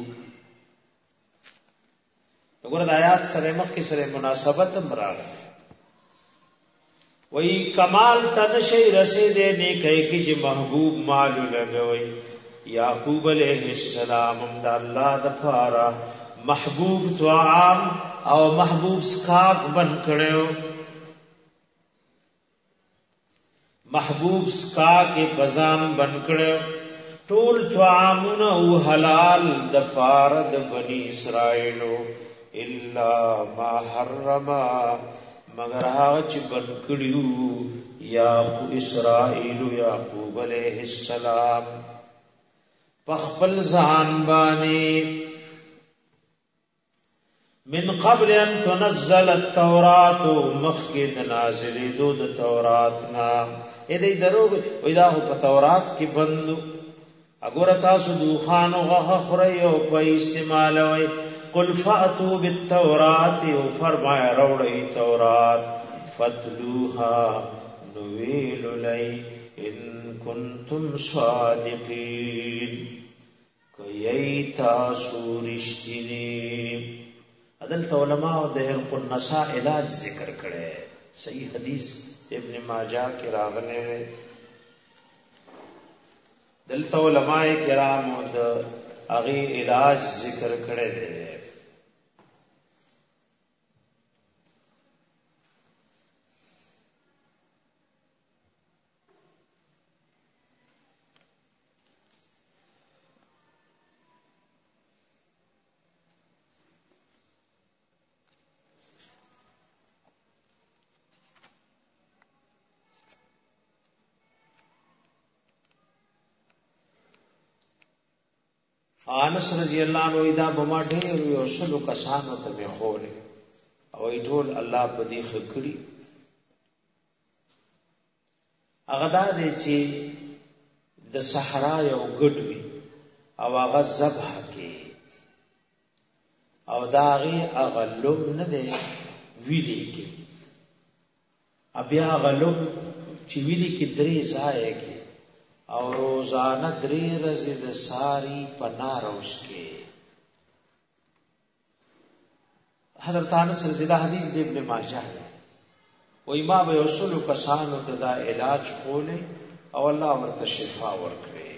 S1: وګوره د آیات سره مخ کې سره مناسبت مراله وی کمال تنشی رسیدے نیکی کی جی محبوب مالو لگوئی یعقوب علیہ السلام دا اللہ دفارا محبوب طعام او محبوب سکاک بن کڑیو محبوب سکاک بزان بن کڑیو طول طعامون او حلال دفارا د بنی اسرائیلو الا ما حرما مگر هغه چې بن کړیو یعقوب اسرائیل یعقوب علیہ السلام پخپل ځان باندې من قبل ان تنزل التوراۃ مخکد نازل دود تورات نا دې درو ودا په تورات کې بندو اګور تاسو دوخان او غه خوري او په استعمال وي قل فاتوا بالتوراۃ او فرمایا روړی تورات فتلوها نویل لئی ان کنتم صادقین کوي تاسو رښتینی عدل علماء د حرق النساء علاج ذکر کړي صحیح حدیث ابن ماجہ کې راغله دلته علماء کرام د اغي علاج ذکر کړي دي انس رضی اللہ عنہ اذا بما ډېر یو سلو کسانو ته به خوله او ټول الله په دې خکړي هغه دا دی چې د صحرا یو ګټوي او هغه ذبح کې او دا غي اغلم نه دی ویلي کې بیا غلم چې ویلي کې درې ځای کې او روزانه درې ورځې د ساری پنار اوس کې حضرت انس رضی الله حدیث د ابن ماجه و امام یوسل کسانو ته دا علاج کوله او الله ورته شفا ورکړي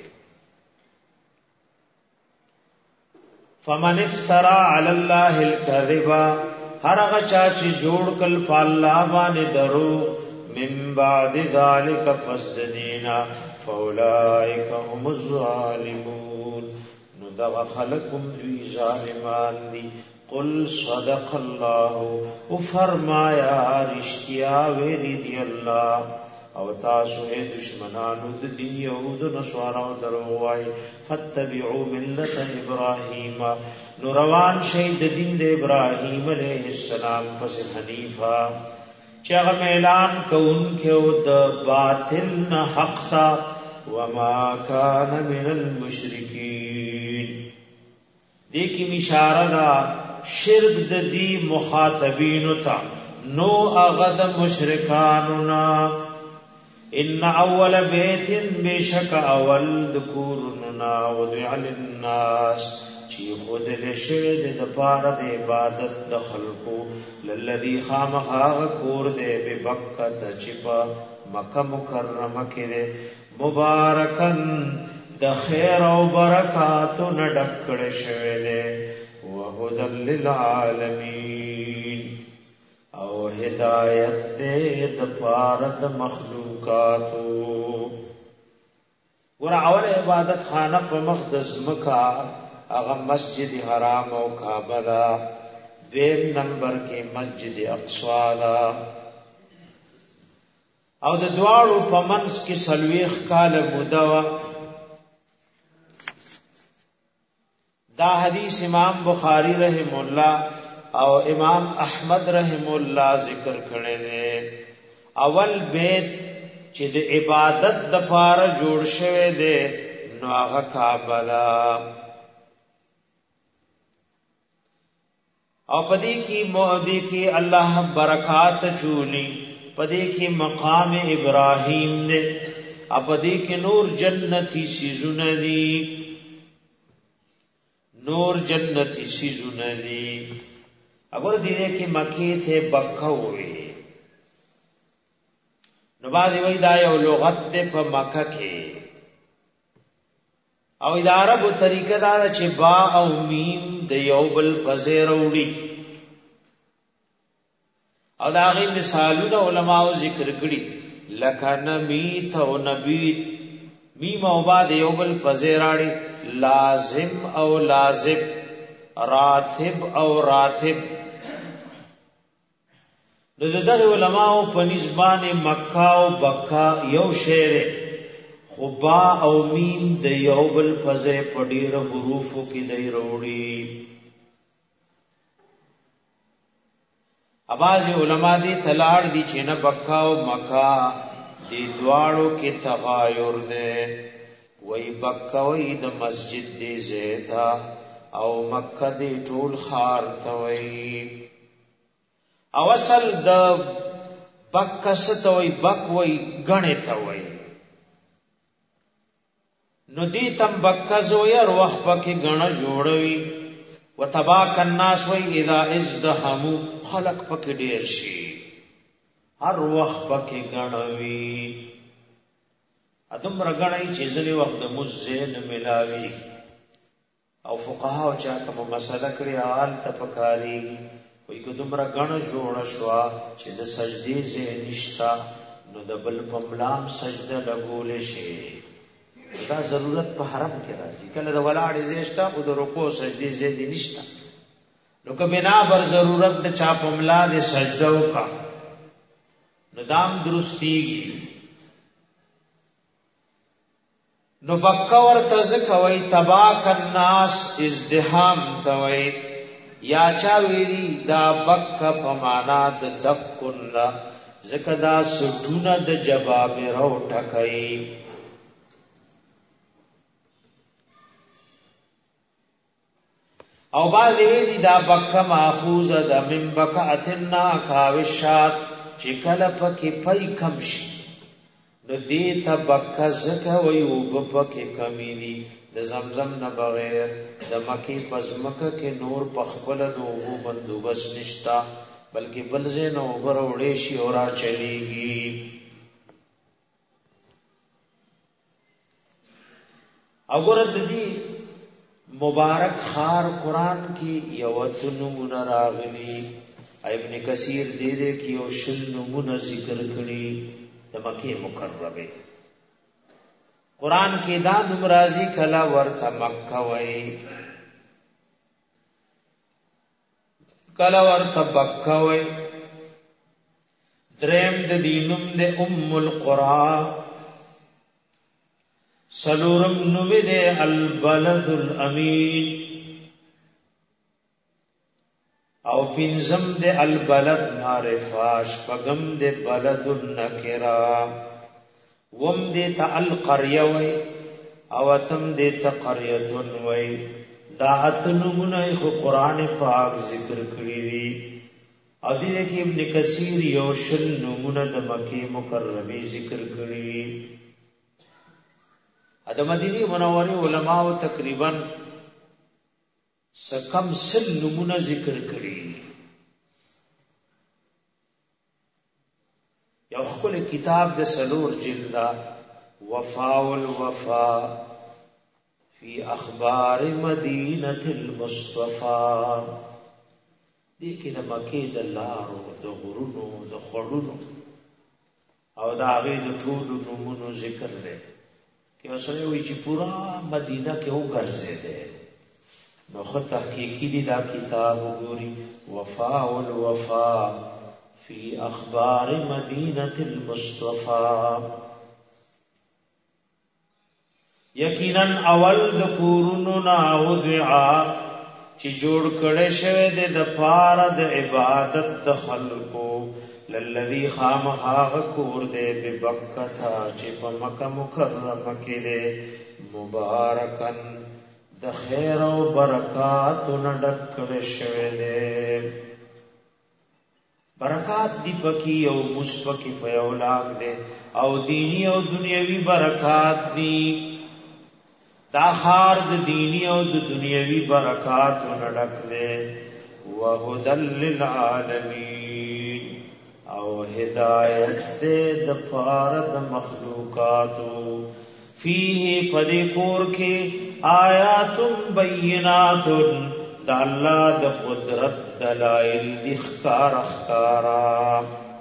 S1: فمن افترى على الله الكذب هر هغه چا چې جوړ کل په الله باندې درو من بعد ذلك فسدینا فاولئک هم الظالمون نو دا خلقهم دوی ظالمان دي قل صدق الله او فرمایا رښتیا ویری دی الله او تاسو یې دشمنانو د دین یهود نصارا درو وای فتبعوا ملت ابراهیم نو روان شي د دین د ابراهیم علیه السلام پس حنیفا چې هغه اعلان کوونکو د باطل نه حق تا وما كان من المشرکین دې کې اشاره ده شرک د دې مخاطبین ته نو هغه د مشرکانو نه ان اول بیت بشک اول ذکورنا وضع للناس چی خود لشوه د پاره د عبادت د خلقو للذي خامخا کور دے ببکه چپا مکه مکرمه کې مبارکن د خیر او برکات نډکړ شوه دے وهدى للعالمین او هدایت دے د پاره د مخلوقاتو ور اول عبادت خانه په مقدس مکه هغه مسجد حرام او کعبه دا. دویم نمبر کې مسجد اقصی دا. او د دواړو په منځ کې 40 کال موده وا. دا حدیث امام بخاری رحم الله او امام احمد رحم الله ذکر کړي دي. اول بیت چې د عبادت د پاره جوړ شوی دی نو هغه کعبه ده. او پدې کې الله برکات چولی، پدې کې مقام ابراهیم دې، پدې کې نور جنتی سيزونه دي، نور جنتی سيزونه دي. اگر دې کې مکی ته بکه وي نو باندې وای دا یو لغت دې په مکه کې. او د عربو طریقه دا چې با او میم د یو بل فزیر وړي. او دا غي مثالونه علماء ذکر کړي لکه نمیت او نبیت، میم او با د یو بل فزیر اړي، لازم او لازم، راتب او راتب. نو دغه علماء په نسبانه مکه او بکا یو شعر خبا او میم د یو بل فزې په ډیره حروفو کې دی وروړي. اباظ علماء دي تلاړ دي چې نه بکا او مکا دي دواړو کې تغایر ده. وای بکا وای د مسجد دی زیتا او مکه دی ټول خار توي. او اصل د بکا ستوي بک وای غنه توي. نو دی تم بکا زویر وخت پکې غنه جوړوي. وتباک الناس وای اذا ازدحموا خلق پکې ډیر شي، هر وخت پکې غنوي. ادم رغړای چې ځلې وخت د مزین ملاوي. او فقها او چا کوم مسله کړی حال تفکاری وای کو دومره غنه جوړ شو چې د سجدي زه نشتا نو د بل پملام سجده لګول شي. دا ضرورت په حرم کې راځي. کله د ولاړ زیشتا او د رکوع سجدي زه دي نشتا نو که بنا بر ضرورت د چا پملا د سجده وکا ندام درستیږي. نو بکا ورته ځکوي تباک الناس ازدحام توي. یا چا ویری دا بکا په معنا د دکن دا ځکه دا سټونه د جبابره او ټکای. او بعد ویلی دا بکا ماخوزه دا من بکعتنا کاوشات چې کله پکې پای کم شي نو دیتا بکا زکا وی اوب پکې کمی دی. د زمزم نه بغیر د مکی پزمکه کې نور پخپل د اوبو بندوبست نشتا بلکې بلځه نو اوبر وړې شي او را چلیږي. وګوره د دې مبارک خار قرآن کی یوت نمونه راغلی. ابن کثیر دې کې یو شل نمونه ذکر کړي د مکه مکرمه. قرآن کې دا نمرازی کلا ورته مکه وای، کلا ورته بکه وای. دریم د دینم د ام القرى. سلورم نوی دے البلد الامین. او پنزم دے البلد معرفاش. پگم دے بلد النکرا. وم دے تا القریہ وی. اواتم دے تا قریتن وی. دا اتنمون ایخو قرآن پاک ذکر کری دی. او دے کہ ابن کثیر یوشن نمون دا مکی مکرمی ذکر کری. د مدینه منوره علماء تقریبا سکم سل نمونه ذکر کړي. یو خپل کتاب د سلور جلدا وفاء الوفا فی اخبار مدینه المصطفى. دې کې د مکه د لارو د غرونو د خړونو او د هغه د ټولو نمونو ذکر دی. یو سره وی چې پورا مدینه کې وګرځیدل نو خو تحقیقی دی دا کتاب وګوري وفاء الوفاء فی اخبار مدینة المصطفى. یقینا اول د کورونو نا وضعا چې جوړ کړي شوی د پاره د عبادت د خلقو للذي خامها کور دې ببکه چې په مکه مکرمه کې دې مبارکن د خیر او برکات نډک کړي شوی دې. برکات دی پکی او مشفقی په اولاد دې او دینی او دنیوي برکات دی. دا خار د دینی او د دنیوي برکات نډک دې وهدل للعالمین او هدایت دې د فارد مخلوقاتو فيه پدې کور کې آیات بینات د الله د قدرت دلائل د ښکار ښکارا.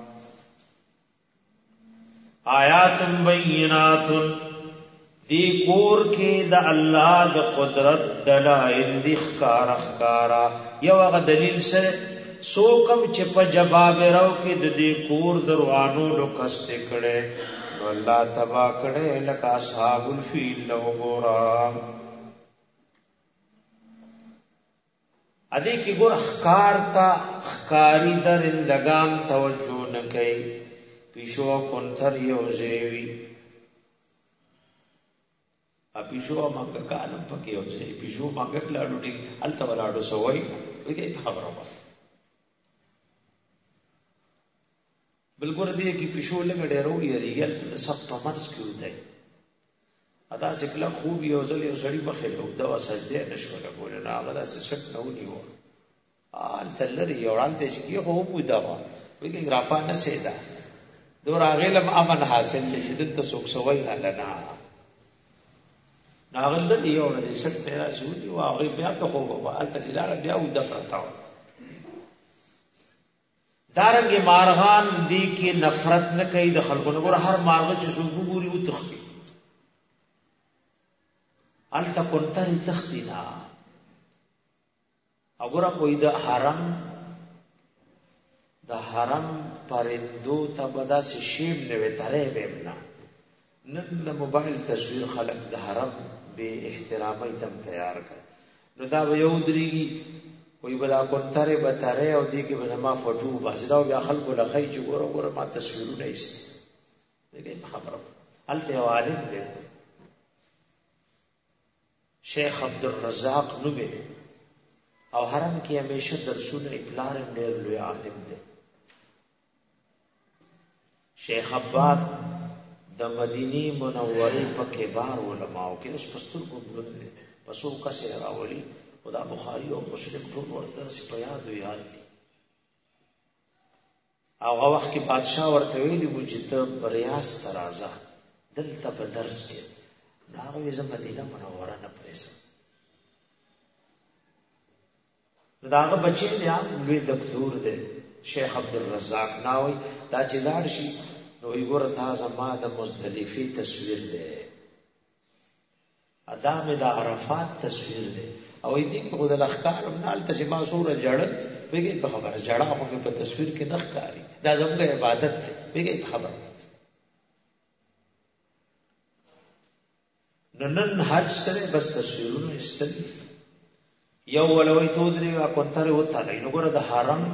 S1: آیات بینات دی کور کې د الله د قدرت دلائل د ښکار ښکارا. یو هغه دلیل سره سو کم چې په جواب راو کې د دې کور دروانو لوکست کړي نو الله تبا کړي لکه اصحاب الفیل لو ګورا. ادي کې ګور ښکار تا ښکاری درندگان توجه نه کوي. پیشو کونتر یو زیوی پیشو مانګه کالم پکې یو زی پیشو مانګه کلاړو ټیک الته ولاړو سوای وګي خبره وره بلګور دې کې پیشو لګړې وروړي ریګل ته سب په منځ کې ودی ادا سکلا خوب یو ځل یو سړی مخې له دوا سجده نشوله ګور نه هغه داسې شک نه ونیو آل تلری یو وران ته شي خو وو دا وګي غرافا نه سیدا دور هغه لم امن حاصل نشي دلته سوک سوای نه لنا ناغل دې یو نه شک پیدا شو دی واغې بیا ته خو ال تجلال بیا و دفرتاو دارنګ مارغان دی کې نفرت نه کوي د خلکو نه ګور هر مارغ چې سوګو ګوري و تختی ال تکونتر تختینا وګوره کوئی د حرم پرندو تبدا سے شیب نه وتره ویمنا نن د موبایل تصویر خلق د حرم به احترامي تم تیار کړ نو دا یو دريږي وی بلا کونتره بتره او دې کې به ما فوټو باسدا او بیا خلکو لخی چې ګوره ما تصویرونه ایست دغه خبره الته عالم دی شیخ عبد الرزاق نوبه او حرم کې همیشه درسونه پلارم ډېر لوی عالم دی. شیخ عباد د مدینی منورې په کبار علماء کې اوس پستر ګوند دي پسو کا سره راولي خدا بخاری او مسلم ټول ورته سپیاد دي هغه وخت کې بادشاہ ورته ویلي و چې ته ریاض ترازه دلته په درس کې دا وې زم مدینه منوره نه پریسم داغه بچی دی لوی دکتور دی شیخ عبد الرزاق ناوي دا چې لاړ شي نو وګوره تاسو ما د مزدلفي تصویر دی ادم د عرفات تصویر دی او دې کې خود الاخکار منال ته ما سوره جړل وګي په خبره جړه خو په تصویر کې نخ کاری دا زموږ عبادت دی وګي په خبره نن حج سره بس تصویرونه استل یو ولوي تو درې کونتره وته نه ګوره د حرم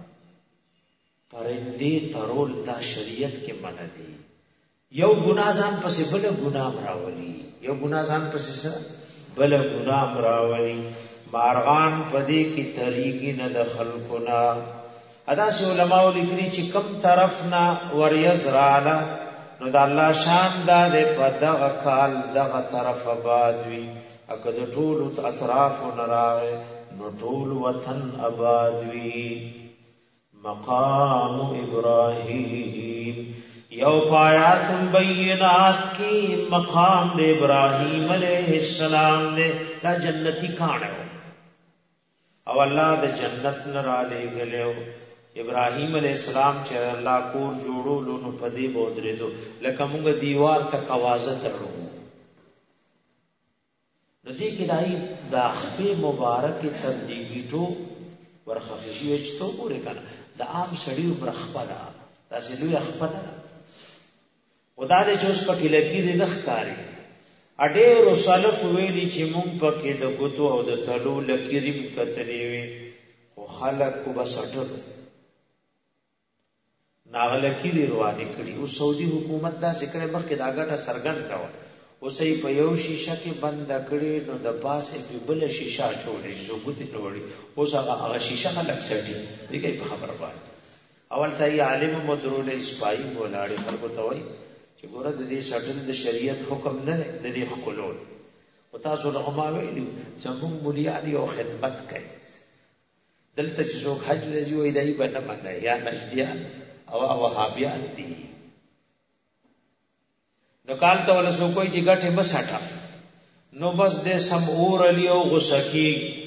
S1: پرندې ترول دا شریعت کې منع دي یو ګناه ځان پسې بل ګناه راولي یو ګناه ځان پسې بل ګناه راولي مارغان پدې کې طریقې نه د خلقنا ادا سه علماء لیکلي چې کم طرف نه وريزراله نو د الله شان دا په دغه کال دغه طرف آباد وي اګه د ټول اطراف نراغه نو ټول وطن آباد وي مقام ابراهیم یو پایات بینات کی مقام د ابراهیم علیہ السلام دے دا جنتی کانو او الله د جنت نرا لګلو ابراهیم علیہ السلام چې الله کور جوړولو نو پدی بودره دو لکه موږ دیوار ته قوازه تړو نو دې کې دای دا خپې مبارک تندیګیټو ورخفشي وچتو ګورې کنه د عام سړي برخپه ده داسې لوی خپه ده خدا دې چې اوس پکې لکیرې نه ښکاري اډېرو سلف ویلي چې مونږ پکې د ګوتو او د تلو لکیرې کتلې وي خو خلک کو بس اټر ناغلکیرې روانې کړي او سعودي حکومت دا ذکر مخکې دا ګټه سرګند و اوسې په یو شیشه کې بند کړي نو د پاسه په بل شیشه جوړې جو ګوتې جوړې اوس هغه شیشه خلک سټي دیګي په خبره باندې اول ته عالم مدرول اسپای ولاړې خلکو ته وایي چې ګوره د دې سټل د شریعت حکم نه دی خلول او تاسو لغما ویلو چې موږ مليان یو خدمت کوي دلته چې څوک حج لږی وای دی باندې باندې یا نجدیان او وهابیان دي نو کال ته ولا سو کوئی چې ګټه بس هټا نو بس دې سم اور علی او غسکی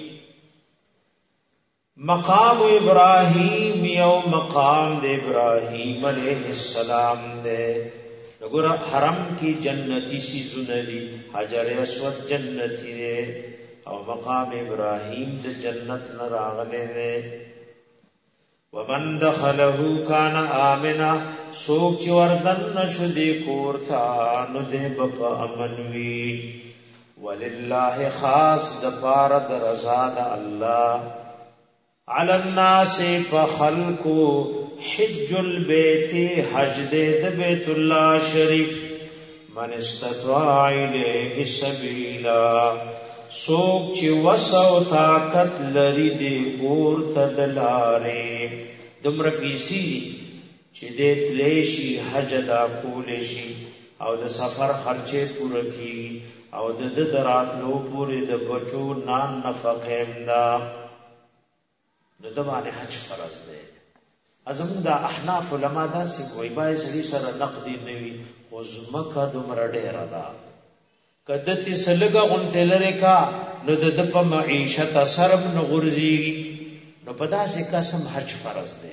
S1: مقام ابراهیم یو مقام د ابراهیم علیہ السلام دے وګوره حرم کی جنتی سی زنلی حجر اسود جنتی دے او مقام ابراهیم د جنت نه راغله دے ومن دخله کان آمنا سوک چې وردن نشو دی کور تا نو دې په امن وی ولله خاص د پار د رضا د الله علی الناس فخلقو حج البيت حج دې د بیت الله شریف من استطاع الیه سبیلا سوک چې وسو طاقت لري دې کور تدلاره دمر پیسی چې دې تلیشي حج دا کولشي او د سفر خرچه پوره کی او د دراتلو پوره د بچو نان نفقه امدا نو د باندې حج فرض دی ازم دا احناف علما دا سی کوئی بای سړي سره نقدي نوي خو زمکه دمر ډیر ده کدتی سلګه غونته لره کا نو د په معیشت سرب نو غرزي نو په داسې قسم حج فرض دی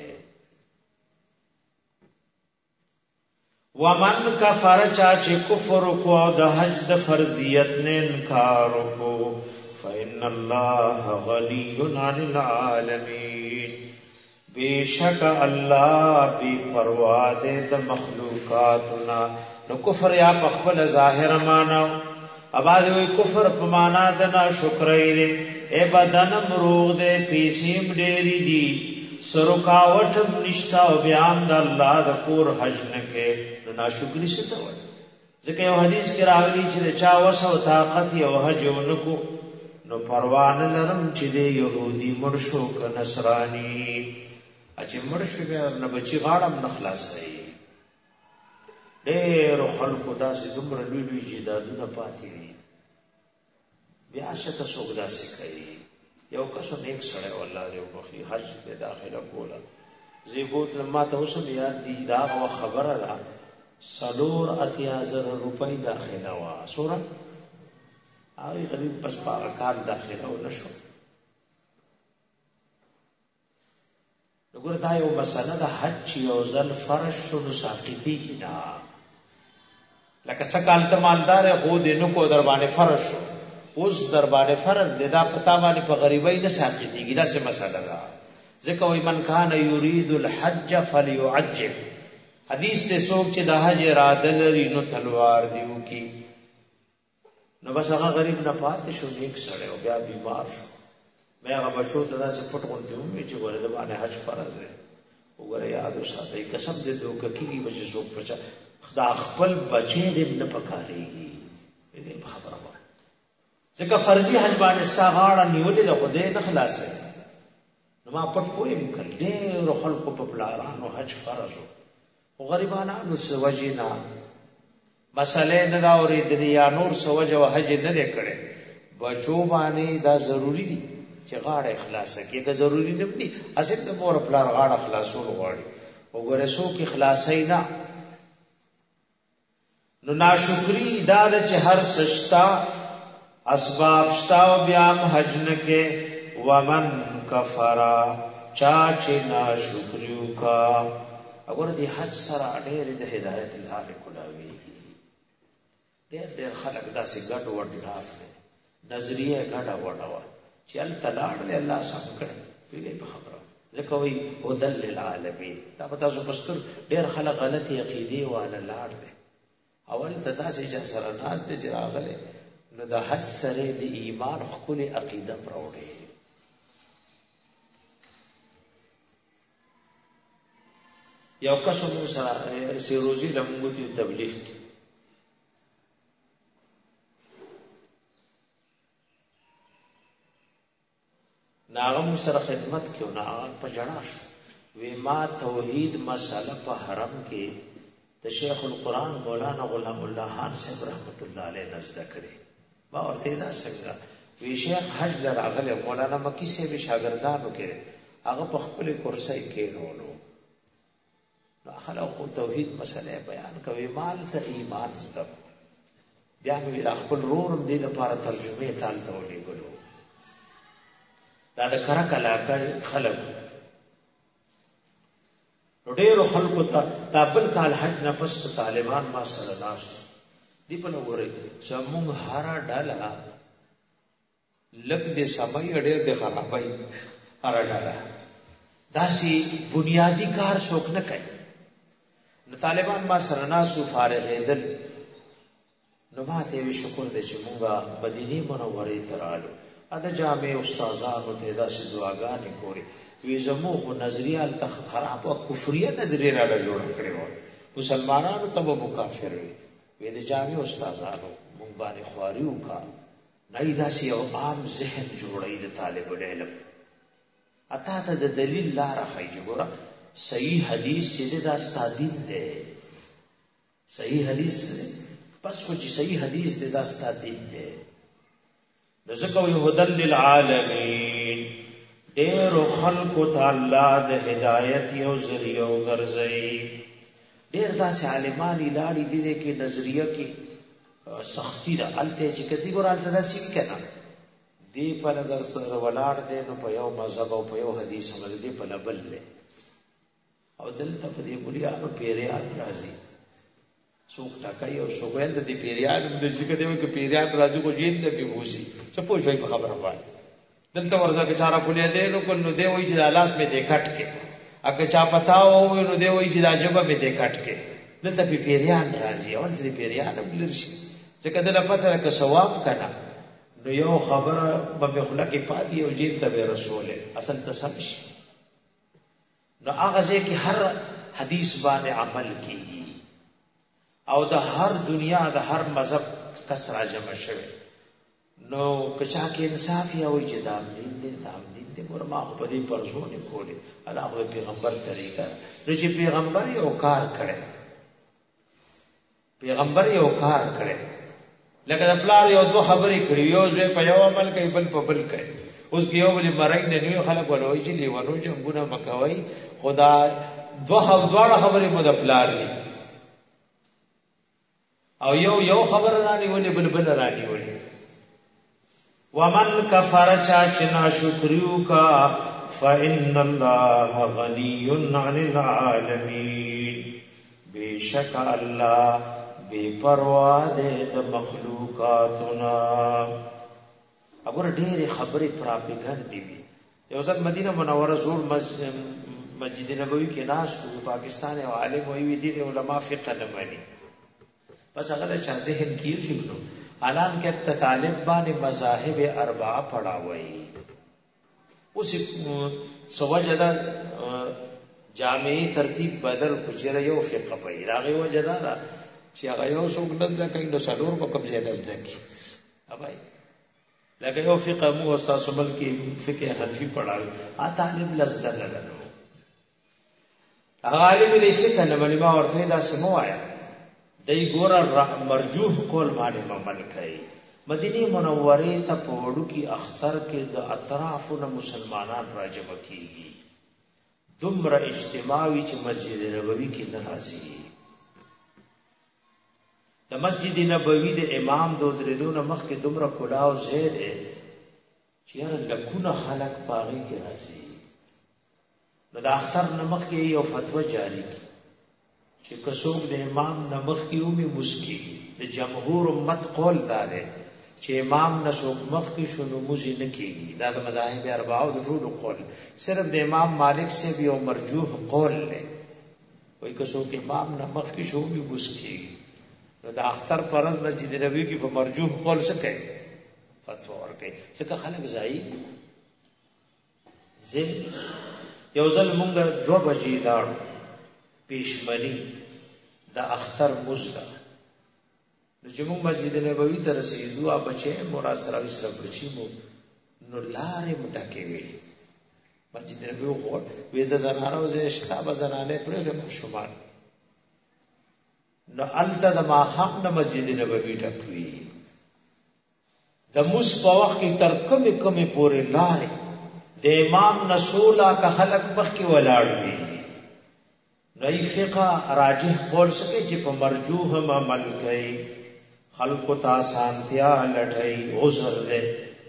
S1: ومن کفر چا چې کفر کو او د حج د فرضیت نه انکار کو فإن الله غنی عن العالمین بیشک الله بی پروا دې د مخلوقاتنا نو کفر یا په خپل ظاهر مانو اباده وی کفر په معنا د نا شکرې اے بدن مروغ دې پیسیم ډېری دي سرکاوټ نشتا او بیان د الله د کور حج نه کې نا شکرې څه وایي ځکه یو حدیث کې راغلی چې چا وسو طاقت یو حج ونکو نو پروان لرم چې د يهودي مرشو ک نصرانی اچ مرشو به نه بچی غاړم نخلاصي ډېر خلکو داسې دومره لوی لوی جیدادونه پاتې دي بیا شته څوک داسې کوي یو کسو نیک سره والله یو مخي حج به داخله کوله زیبوت لما ته اوسم یاد دي دا خبره ده سلور 8000 روپۍ داخله وا سوره اوی غریب پس پاک کار داخله و نشو نګور دا یو مسله د حج یو ځل فرض شو نو ساقطی کینا لکه څنګه کال مالدار هو دې نو کو در باندې فرض شو اوس در باندې فرض دې دا پتا باندې په غریبۍ نه ساقطیږي دا څه مسله ده ځکه وای من کان یرید الحج فلیعجل حدیث ته څوک چې د حج اراده لري نو تلوار دیو کی نو بس هغه غریب نه پاتې شو نیک سره او بیا بیمار شو مې هغه بچو ته داسې پټ غونډې ومې چې ګوره د باندې حج فرض دی وګوره یاد وساتئ قسم دې دوک کیږي بچي څوک پچا خدا خپل بچي دې نه پکاريږي دې خبره وایي ځکه فرضي حج باندې ستا غاړه نیولې ده خدای نه خلاصې نو ما پټ پویم کړ ډېر خلکو په پلارانو حج فرض او غریبانو سوجینا مسئلے نه دا اورېدلې یا نور سوجه او حج نه لکړي بچو باندې دا ضروری دي چې غاړه اخلاص کړي که ضروری نه دي اصل د مور پلار غاړه خلاصول غواړي وګوره سو کې خلاصي نه نو ناشکری دا چې هر سشتا اسباب شتا او بیا حج نه کې ومن کفرا چا چې ناشکریو کا وګوره دې حج سره ډېر د هدایت لاره کولاوي ډېر خلک داسې ګډ وډ لاف دي نظریه غټه وډه وا چې ال تلاړ دې الله سم کړ پیږي په خبره ځکه وی هدل للعالمین دا په تاسو پستر ډېر خلک غلطي عقیده واله لاړ دي اول تداسې چې سره ناس دې راغله نو د حج سره د ایمان خپل عقیده پروړي یو کس مو سره سیروزی لمغوتی تبلیغ ناغم سره خدمت کیو ناغم په جړا شو وی ما توحید مسله په حرم کې د شیخ القرآن مولانا غلام الله خان صاحب رحمت الله علیه نزد کړي ما ورته دا څنګه وی شیخ حج لراغله مولانا مکی سے به شاګردانو کې هغه په خپل کرسي کې نو خلق توحید مسله بیان کوي مال ته ایمان زده بیا مې خپل رورم دې لپاره ترجمه تال ته ولېګلو دا د کرک علاقه خلق ډېرو خلکو ته دا بل کال حج نه پس طالبان ما سره ناس دی په لوري چې موږ هارا ډاله لګ دې سمای ډېر د خرابای هارا ډاله داسي بنیادی کار څوک نه کوي نو طالبان ما سره ناسو فارغېدل نو ماته وی شکر دې چې مونږه مدینه منورې ته رالو اته جامع استادانو ته داسې دعاګانې کولې وی زمو خو نظریه ال خراب او کفریه نظریه را جوړ کړې و مسلمانانو ته به مکافر وي د جامع استادانو مونږ باندې خواري وکړه نه داسې یو عام ذهن جوړې د طالب العلم اته ته د دلیل لار خایي ګوره صحیح حدیث چې دا ستادین دی صحیح حدیث پس کو چې صحیح حدیث دا ستادین دی ذکر یهدل للعالمین ډېر خلق تعالی د هدایت یو ذریعہ ګرځي ډېر داسې عالمانی لاړې دي کې نظریه کې سختی ده الته چې کدی ګور الته داسې کنا دی په نظر سره ولاړ دی نو په یو مذهب او په یو حدیث باندې دی په لبل له او دلته په دې بولیانو پیریان راځي څوک ټاکای او شوګل د دې پیریان د ذکر دی چې پیریان راځي کو جین نه پیوسی څه پوښوي په خبره وایي دلته ورځه کې چارا پولې دی نو کو نو دی وایي چې د لاس می دې کټ کې اګه چا پتاو نو دی وایي چې د جبه می دې کټ کې دلته په پیریان راځي او دې پیریان بلرشي ځکه د پته راک ثواب کنا نو یو خبره به خلک پاتې او جیب ته رسوله اصل تصمش نو هغه ځکه هر حدیث باندې عمل کیږي او د هر دنیا د هر مذهب کسر جمع شوی نو کچا کې انصاف یا وي چې دام دین دې ګور ما په دې پرځونه کولې الله خو پیغمبر طریقه نو چې پیغمبر یو کار کړي لکه د پلار یو دوه خبرې کړې یو ځای په یو عمل کوي بل په بل کوي اوس یو بل مرای نه نیو خلک ولوي چې لیوانو جنگونه مکوي خدا دوه خبرې مو د پلار دي او یو خبر رانی ولې بل رانی ولې ومن کفر چا چې ناشکریو کا فإن الله غنی عن العالمین بیشک الله بے پروا دې د مخلوقاتنا اگر ډېرې خبرې پراپګانډي وي یو ځل مدینه منوره زور مسجد نبوي کې ناس پاکستان او عالم وي دي علماء فقه نه مانی بس هغه چا ذهن کیږي نو الان کې طالب باندې مذاهب اربعه پڑھاوي اوس سوجدا جامعي ترتیب بدل کچره یو فقه په راغي وجدا چې هغه یو څوک نزد کین نو څلور په کوم ځای نزد کی اوبای لکه یو فقه مو استاد مل کې فقه حنفي پڑھاوي طالب لزد نه لرو هغه عالم دې فقه نه باندې ما ورته دا سموایا دای ګور مرجوح کول باندې عمل کوي مدینه منوره ته په وړو کې اختر کې د اطرافونو مسلمانان راجم کیږي دومره اجتماعي چې مسجد نبوي کې ناراضي د مسجد نبوي د امام درېدون مخ کې دومره کلاو زید چې هر لکونه خلک پاغي کې راځي نو د اختر نمخ کې یو فتوا جاری کی چې کڅوګ د امام نمخ کې اومي مسکی د جمهور امت قول دار چې امام نسوک مخ کې شنو موزي نه کیږي. دا د مذاهب اربعه د ټولو قول، صرف د امام مالک سے بھی او مرجوح قول لے وای که څوک امام نه مخ کې شو به بوس کیږي. نو د اختر پرد مسجد نبوي کې په مرجوح قول څه کوي؟ فتوا ورکوي. ځکه خلک ځای زه یو ځل مونږ 2 بجې لاړو پېشمنی د اختر مزدا. نو چې موږ مسجد نبوي ته رسیدو، بچې مورا سره بچی مو نو لارې مټکې وي. مسجد نبوي وګور وې د زنانو زه شتاب زنانه پرې مشومان نو الته د ماخام د مسجد نبوي ټکوي. د موس په وخت کې تر کمې پورې لارې د امام نسولا که خلق مخکې ولاړ وي. نو ای فقہ راجح قول سکے چې په مرجوح عمل کوي، خلق ته سانتیا لټي عذر ده.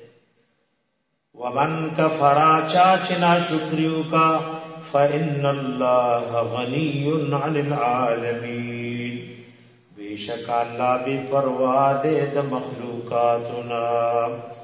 S1: ومن کفر چاچنا شکریو کا فإن الله غنی عن العالمین، بیشک اللہ بے پروا دے د مخلوقاتنا.